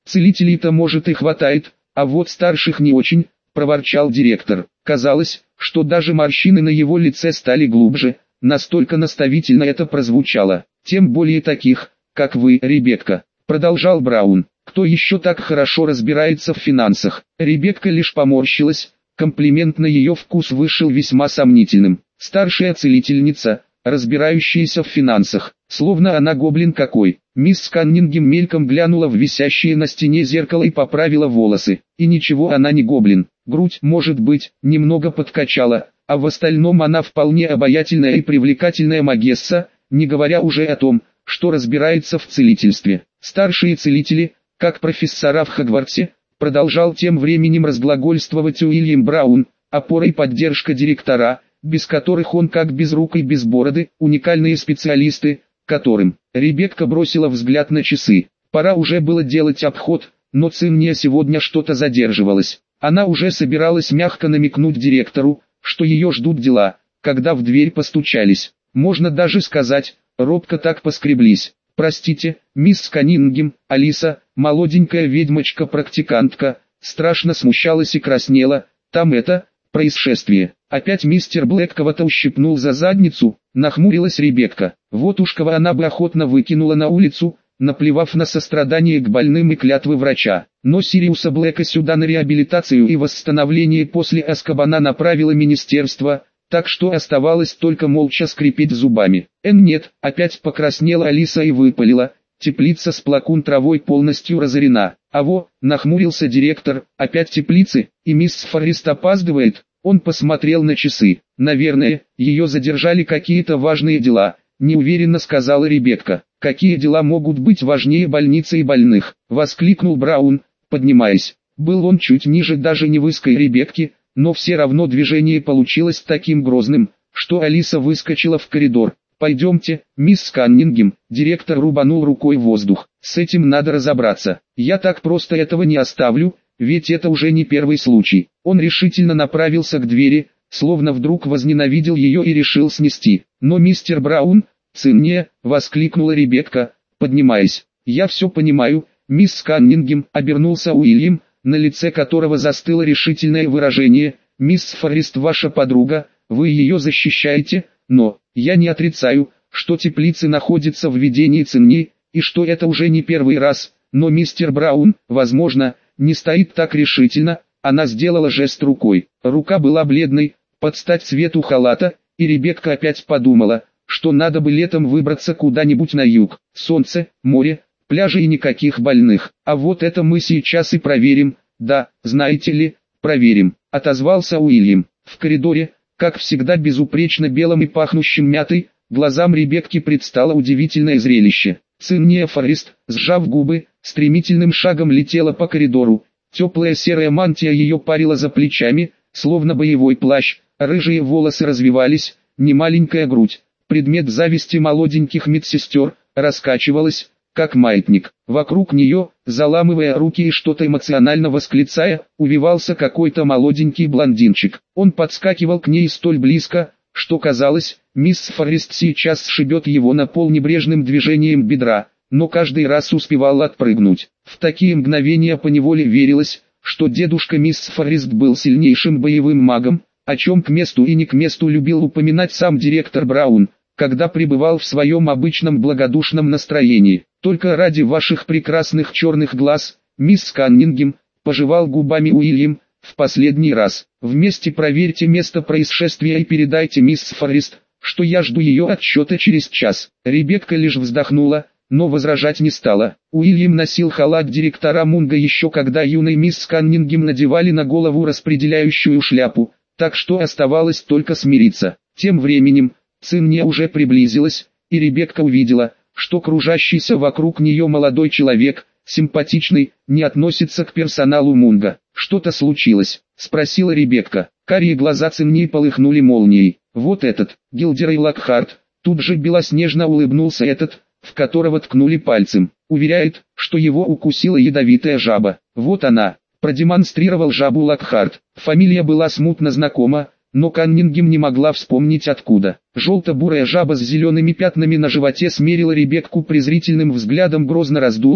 Speaker 1: Целителей-то может и хватает, а вот старших не очень, проворчал директор. Казалось, что даже морщины на его лице стали глубже, настолько наставительно это прозвучало. Тем более таких, как вы, Ребекка, продолжал Браун. Кто еще так хорошо разбирается в финансах? Ребекка лишь поморщилась, комплимент на ее вкус вышел весьма сомнительным. Старшая целительница, разбирающаяся в финансах, словно она гоблин какой. Мисс Каннингем мельком глянула в висящее на стене зеркало и поправила волосы. И ничего, она не гоблин. Грудь, может быть, немного подкачала, а в остальном она вполне обаятельная и привлекательная магесса, не говоря уже о том, что разбирается в целительстве. Старшие целители, как профессора в Хогвартсе, продолжал тем временем разглагольствовать Уильям Браун, опора и поддержка директора, без которых он как без рук и без бороды, уникальные специалисты, которым. Ребекка бросила взгляд на часы. Пора уже было делать обход, но Цинния сегодня что-то задерживалась. Она уже собиралась мягко намекнуть директору, что ее ждут дела, когда в дверь постучались. Можно даже сказать, робко так поскреблись. «Простите, мисс Каннингем, Алиса, молоденькая ведьмочка-практикантка, страшно смущалась и краснела, там это, происшествие». Опять мистер Блэк кого-то ущипнул за задницу, нахмурилась Ребекка. Вот уж кого она бы охотно выкинула на улицу, наплевав на сострадание к больным и клятвы врача. Но Сириуса Блэка сюда на реабилитацию и восстановление после Азкабана направило министерство, так что оставалось только молча скрипеть зубами. Эн нет, опять покраснела Алиса и выпалила, теплица с плакун травой полностью разорена. А во, нахмурился директор, опять теплицы, и мисс Форрест опаздывает. Он посмотрел на часы. Наверное, ее задержали какие-то важные дела, неуверенно сказала Ребекка. Какие дела могут быть важнее больницы и больных? Воскликнул Браун, поднимаясь. Был он чуть ниже даже невысокой Ребекки, но все равно движение получилось таким грозным, что Алиса выскочила в коридор. «Пойдемте, мисс Каннингем», директор рубанул рукой в воздух. «С этим надо разобраться. Я так просто этого не оставлю, ведь это уже не первый случай». Он решительно направился к двери, словно вдруг возненавидел ее и решил снести. «Но мистер Браун, Цинния», воскликнула Ребекка, поднимаясь. «Я все понимаю, мисс Каннингем», обернулся Уильям, на лице которого застыло решительное выражение. «Мисс Форрест ваша подруга, вы ее защищаете, но я не отрицаю, что теплицы находятся в ведении Цинни, и что это уже не первый раз, но мистер Браун, возможно, не стоит так решительно». Она сделала жест рукой. Рука была бледной, под стать цвету халата, и Ребекка опять подумала, что надо бы летом выбраться куда-нибудь на юг. Солнце, море, пляжи и никаких больных. А вот это мы сейчас и проверим. Да, знаете ли, проверим, отозвался Уильям. В коридоре, как всегда безупречно белым и пахнущим мятой, глазам Ребекки предстало удивительное зрелище. Цинния Форрест, сжав губы, стремительным шагом летела по коридору. Теплая серая мантия ее парила за плечами, словно боевой плащ, рыжие волосы развивались, немаленькая грудь, предмет зависти молоденьких медсестер, раскачивалась, как маятник. Вокруг нее, заламывая руки и что-то эмоционально восклицая, увивался какой-то молоденький блондинчик. Он подскакивал к ней столь близко, что казалось, мисс Форрест сейчас сшибет его на пол небрежным движением бедра, но каждый раз успевал отпрыгнуть. В такие мгновения поневоле верилось, что дедушка мисс Форрест был сильнейшим боевым магом, о чем к месту и не к месту любил упоминать сам директор Браун, когда пребывал в своем обычном благодушном настроении. «Только ради ваших прекрасных черных глаз, мисс Каннингем», пожевал губами Уильям, «в последний раз. Вместе проверьте место происшествия и передайте мисс Форрест, что я жду ее отсчета через час». Ребекка лишь вздохнула, но возражать не стала. Уильям носил халат директора Мунга еще когда юной мисс Каннингем надевали на голову распределяющую шляпу, так что оставалось только смириться. Тем временем, Цинния уже приблизилась, и Ребекка увидела, что кружащийся вокруг нее молодой человек, симпатичный, не относится к персоналу Мунга. «Что-то случилось?» — спросила Ребекка. Карие глаза Циннии полыхнули молнией. «Вот этот, Гилдерей Локхарт», тут же белоснежно улыбнулся этот, в которого ткнули пальцем. Уверяет, что его укусила ядовитая жаба. Вот она, продемонстрировал жабу Локхарт. Фамилия была смутно знакома, но Каннингем не могла вспомнить откуда. Желто-бурая жаба с зелеными пятнами на животе смерила Ребекку презрительным взглядом, грозно раздулась,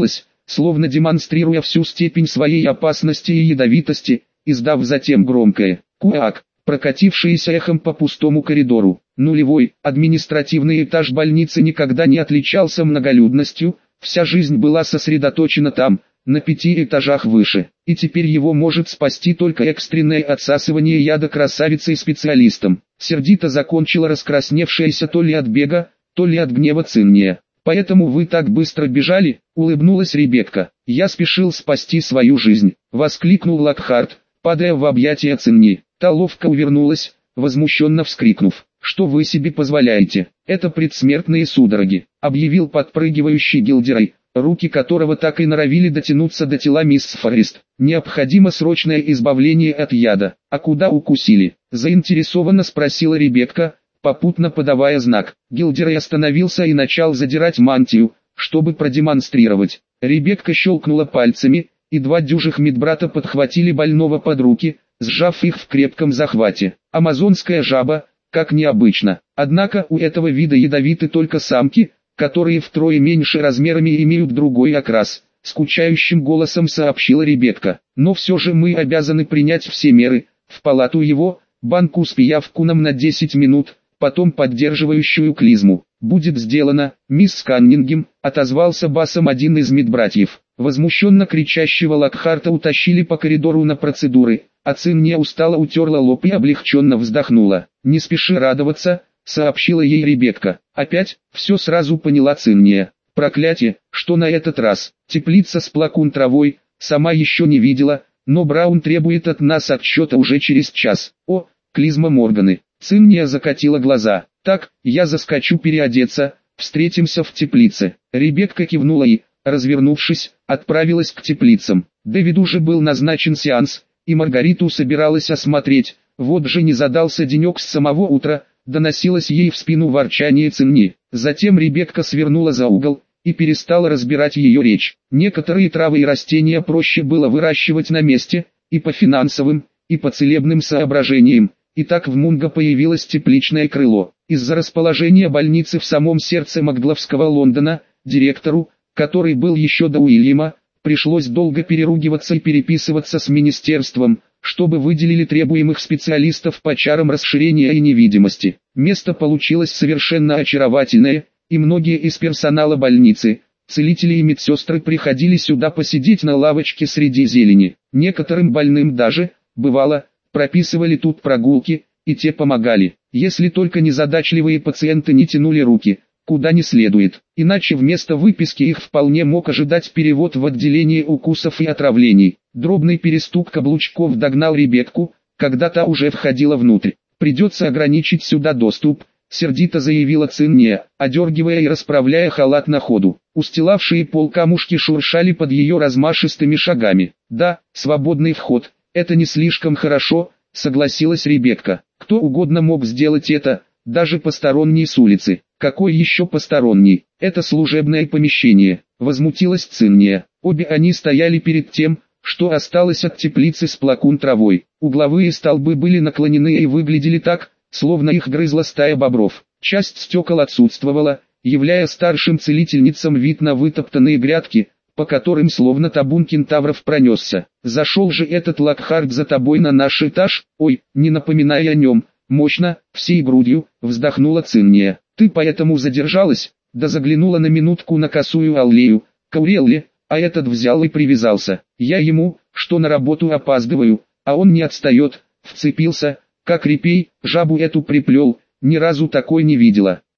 Speaker 1: словно демонстрируя всю степень своей опасности и ядовитости, издав затем громкое «Куак», прокатившееся эхом по пустому коридору. Нулевой, административный этаж больницы никогда не отличался многолюдностью, вся жизнь была сосредоточена там, на пяти этажах выше, и теперь его может спасти только экстренное отсасывание яда красавицей-специалистом. Сердито закончила раскрасневшаяся то ли от бега, то ли от гнева Цинния. «Поэтому вы так быстро бежали?» — улыбнулась Ребекка. «Я спешил спасти свою жизнь», — воскликнул Локхарт, падая в объятия Цинни. Та ловко увернулась, возмущенно вскрикнув: «Что вы себе позволяете? Это предсмертные судороги», — объявил подпрыгивающий Гилдерой, руки которого так и норовили дотянуться до тела мисс Форест. «Необходимо срочное избавление от яда». «А куда укусили?» — заинтересованно спросила Ребекка, попутно подавая знак. Гилдерой остановился и начал задирать мантию, чтобы продемонстрировать. Ребекка щелкнула пальцами, и два дюжих медбрата подхватили больного под руки, сжав их в крепком захвате. Амазонская жаба, как необычно. Однако у этого вида ядовиты только самки, которые втрое меньше размерами и имеют другой окрас, скучающим голосом сообщила Ребекка. «Но все же мы обязаны принять все меры, в палату его, банку с пиявкуном на десять минут, потом поддерживающую клизму». «Будет сделано, мисс Каннингем», — отозвался басом один из медбратьев. Возмущенно кричащего Локхарта утащили по коридору на процедуры, а Цинния устало утерла лоб и облегченно вздохнула. «Не спеши радоваться», — сообщила ей Ребекка. «Опять?» — все сразу поняла Цинния. «Проклятие, что на этот раз?» Теплица с плакун травой, сама еще не видела, но Браун требует от нас отчета уже через час. О, клизма Морганы. Цинния закатила глаза. «Так, я заскочу переодеться, встретимся в теплице». Ребекка кивнула и, развернувшись, отправилась к теплицам. Дэвиду же был назначен сеанс, и Маргариту собиралась осмотреть. Вот же не задался денек с самого утра, доносилось ей в спину ворчание Цинни. Затем Ребекка свернула за угол и перестала разбирать ее речь. Некоторые травы и растения проще было выращивать на месте, и по финансовым, и по целебным соображениям. И так в Мунго появилось тепличное крыло. Из-за расположения больницы в самом сердце Макгловского Лондона, директору, который был еще до Уильяма, пришлось долго переругиваться и переписываться с министерством, чтобы выделили требуемых специалистов по чарам расширения и невидимости. Место получилось совершенно очаровательное, и многие из персонала больницы, целители и медсестры приходили сюда посидеть на лавочке среди зелени. Некоторым больным даже, бывало, прописывали тут прогулки, и те помогали, если только незадачливые пациенты не тянули руки куда не следует, иначе вместо выписки их вполне мог ожидать перевод в отделение укусов и отравлений. Дробный перестук каблучков догнал Ребекку, когда та уже входила внутрь. «Придется ограничить сюда доступ», — сердито заявила Цинния, одергивая и расправляя халат на ходу. Устилавшие пол камушки шуршали под ее размашистыми шагами. «Да, свободный вход, это не слишком хорошо», — согласилась Ребекка. «Кто угодно мог сделать это, даже посторонний с улицы». «Какой еще посторонний? Это служебное помещение», — возмутилась Цинния. Обе они стояли перед тем, что осталось от теплицы с плакун травой. Угловые столбы были наклонены и выглядели так, словно их грызла стая бобров. Часть стекол отсутствовала, являя старшим целительницам вид на вытоптанные грядки, по которым словно табун кентавров пронесся. «Зашел же этот Локхарт за тобой на наш этаж? Ой, не напоминай о нем». «Мощно, всей грудью», — вздохнула Цинния. «Ты поэтому задержалась?» Да заглянула на минутку на косую аллею, к Аурелле, а этот взял и привязался. Я ему, что на работу опаздываю, а он не отстает, вцепился, как репей, жабу эту приплел, ни разу такой не видела.